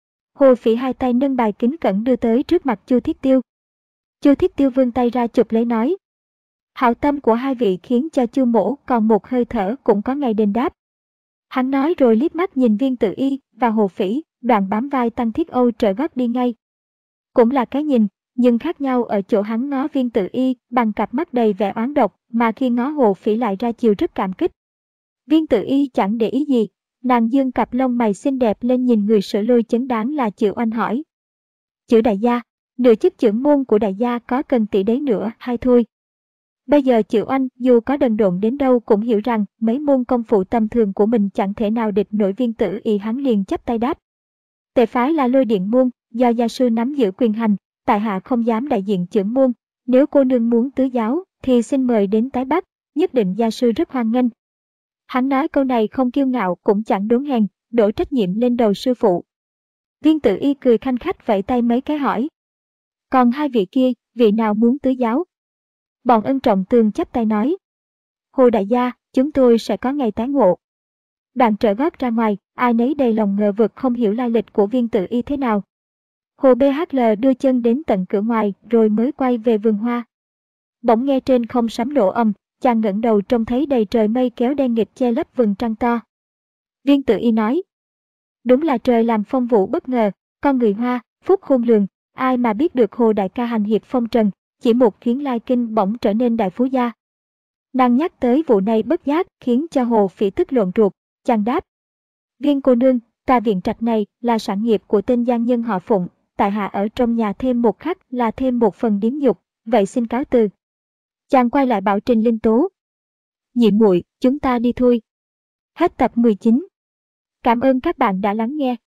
Hồ Phỉ hai tay nâng bài kính cẩn đưa tới trước mặt Chu Thiết Tiêu. Chu Thiết Tiêu vươn tay ra chụp lấy nói: Hảo tâm của hai vị khiến cho Chu mỗ còn một hơi thở cũng có ngày đền đáp. Hắn nói rồi liếc mắt nhìn Viên Tự Y và Hồ Phỉ, đoạn bám vai Tăng Thiết Âu trở gót đi ngay. Cũng là cái nhìn, nhưng khác nhau ở chỗ hắn ngó Viên Tự Y bằng cặp mắt đầy vẻ oán độc, mà khi ngó Hồ Phỉ lại ra chiều rất cảm kích. Viên Tự Y chẳng để ý gì, nàng dương cặp lông mày xinh đẹp lên nhìn người Sở Lôi chấn đáng là Triệu Oanh hỏi: Chữ đại gia, nửa chức trưởng môn của đại gia có cần tỷ đấy nữa hay thôi? Bây giờ Triệu Oanh dù có đần độn đến đâu cũng hiểu rằng mấy môn công phu tầm thường của mình chẳng thể nào địch nổi Viên Tự Y, hắn liền chắp tay đáp: Tệ phái là Lôi Điện môn, do gia sư nắm giữ quyền hành, tại hạ không dám đại diện trưởng môn, nếu cô nương muốn tứ giáo thì xin mời đến Tái Bắc, nhất định gia sư rất hoan nghênh. Hắn nói câu này không kiêu ngạo cũng chẳng đốn hèn, đổ trách nhiệm lên đầu sư phụ. Viên Tự Y cười khanh khách vẫy tay mấy cái hỏi: Còn hai vị kia, vị nào muốn tứ giáo? Bọn Ân Trọng Tường chắp tay nói: Hồ đại gia, chúng tôi sẽ có ngày tái ngộ. Đoạn trở gót ra ngoài, ai nấy đầy lòng ngờ vực không hiểu lai lịch của Viên Tự Y thế nào. Hồ bê hát lờ đưa chân đến tận cửa ngoài rồi mới quay về vườn hoa. Bỗng nghe trên không sấm nổ ầm, chàng ngẩng đầu trông thấy đầy trời mây kéo đen nghịt che lấp vầng trăng to. Viên Tự Y nói: Đúng là trời làm phong vụ bất ngờ, con người Hoa, phúc khôn lường, ai mà biết được Hồ đại ca hành hiệp phong trần, chỉ một khiến Lai Kinh bỗng trở nên đại phú gia. Nàng nhắc tới vụ này bất giác khiến cho Hồ Phỉ tức lộn ruột, chàng đáp: Viên cô nương, tòa viện trạch này là sản nghiệp của tên gian nhân họ Phụng, tại hạ ở trong nhà thêm một khắc là thêm một phần điếm dục, vậy xin cáo từ. Chàng quay lại bảo Trình Linh Tố: Nhị muội, chúng ta đi thôi. Hết tập mười chín. Cảm ơn các bạn đã lắng nghe.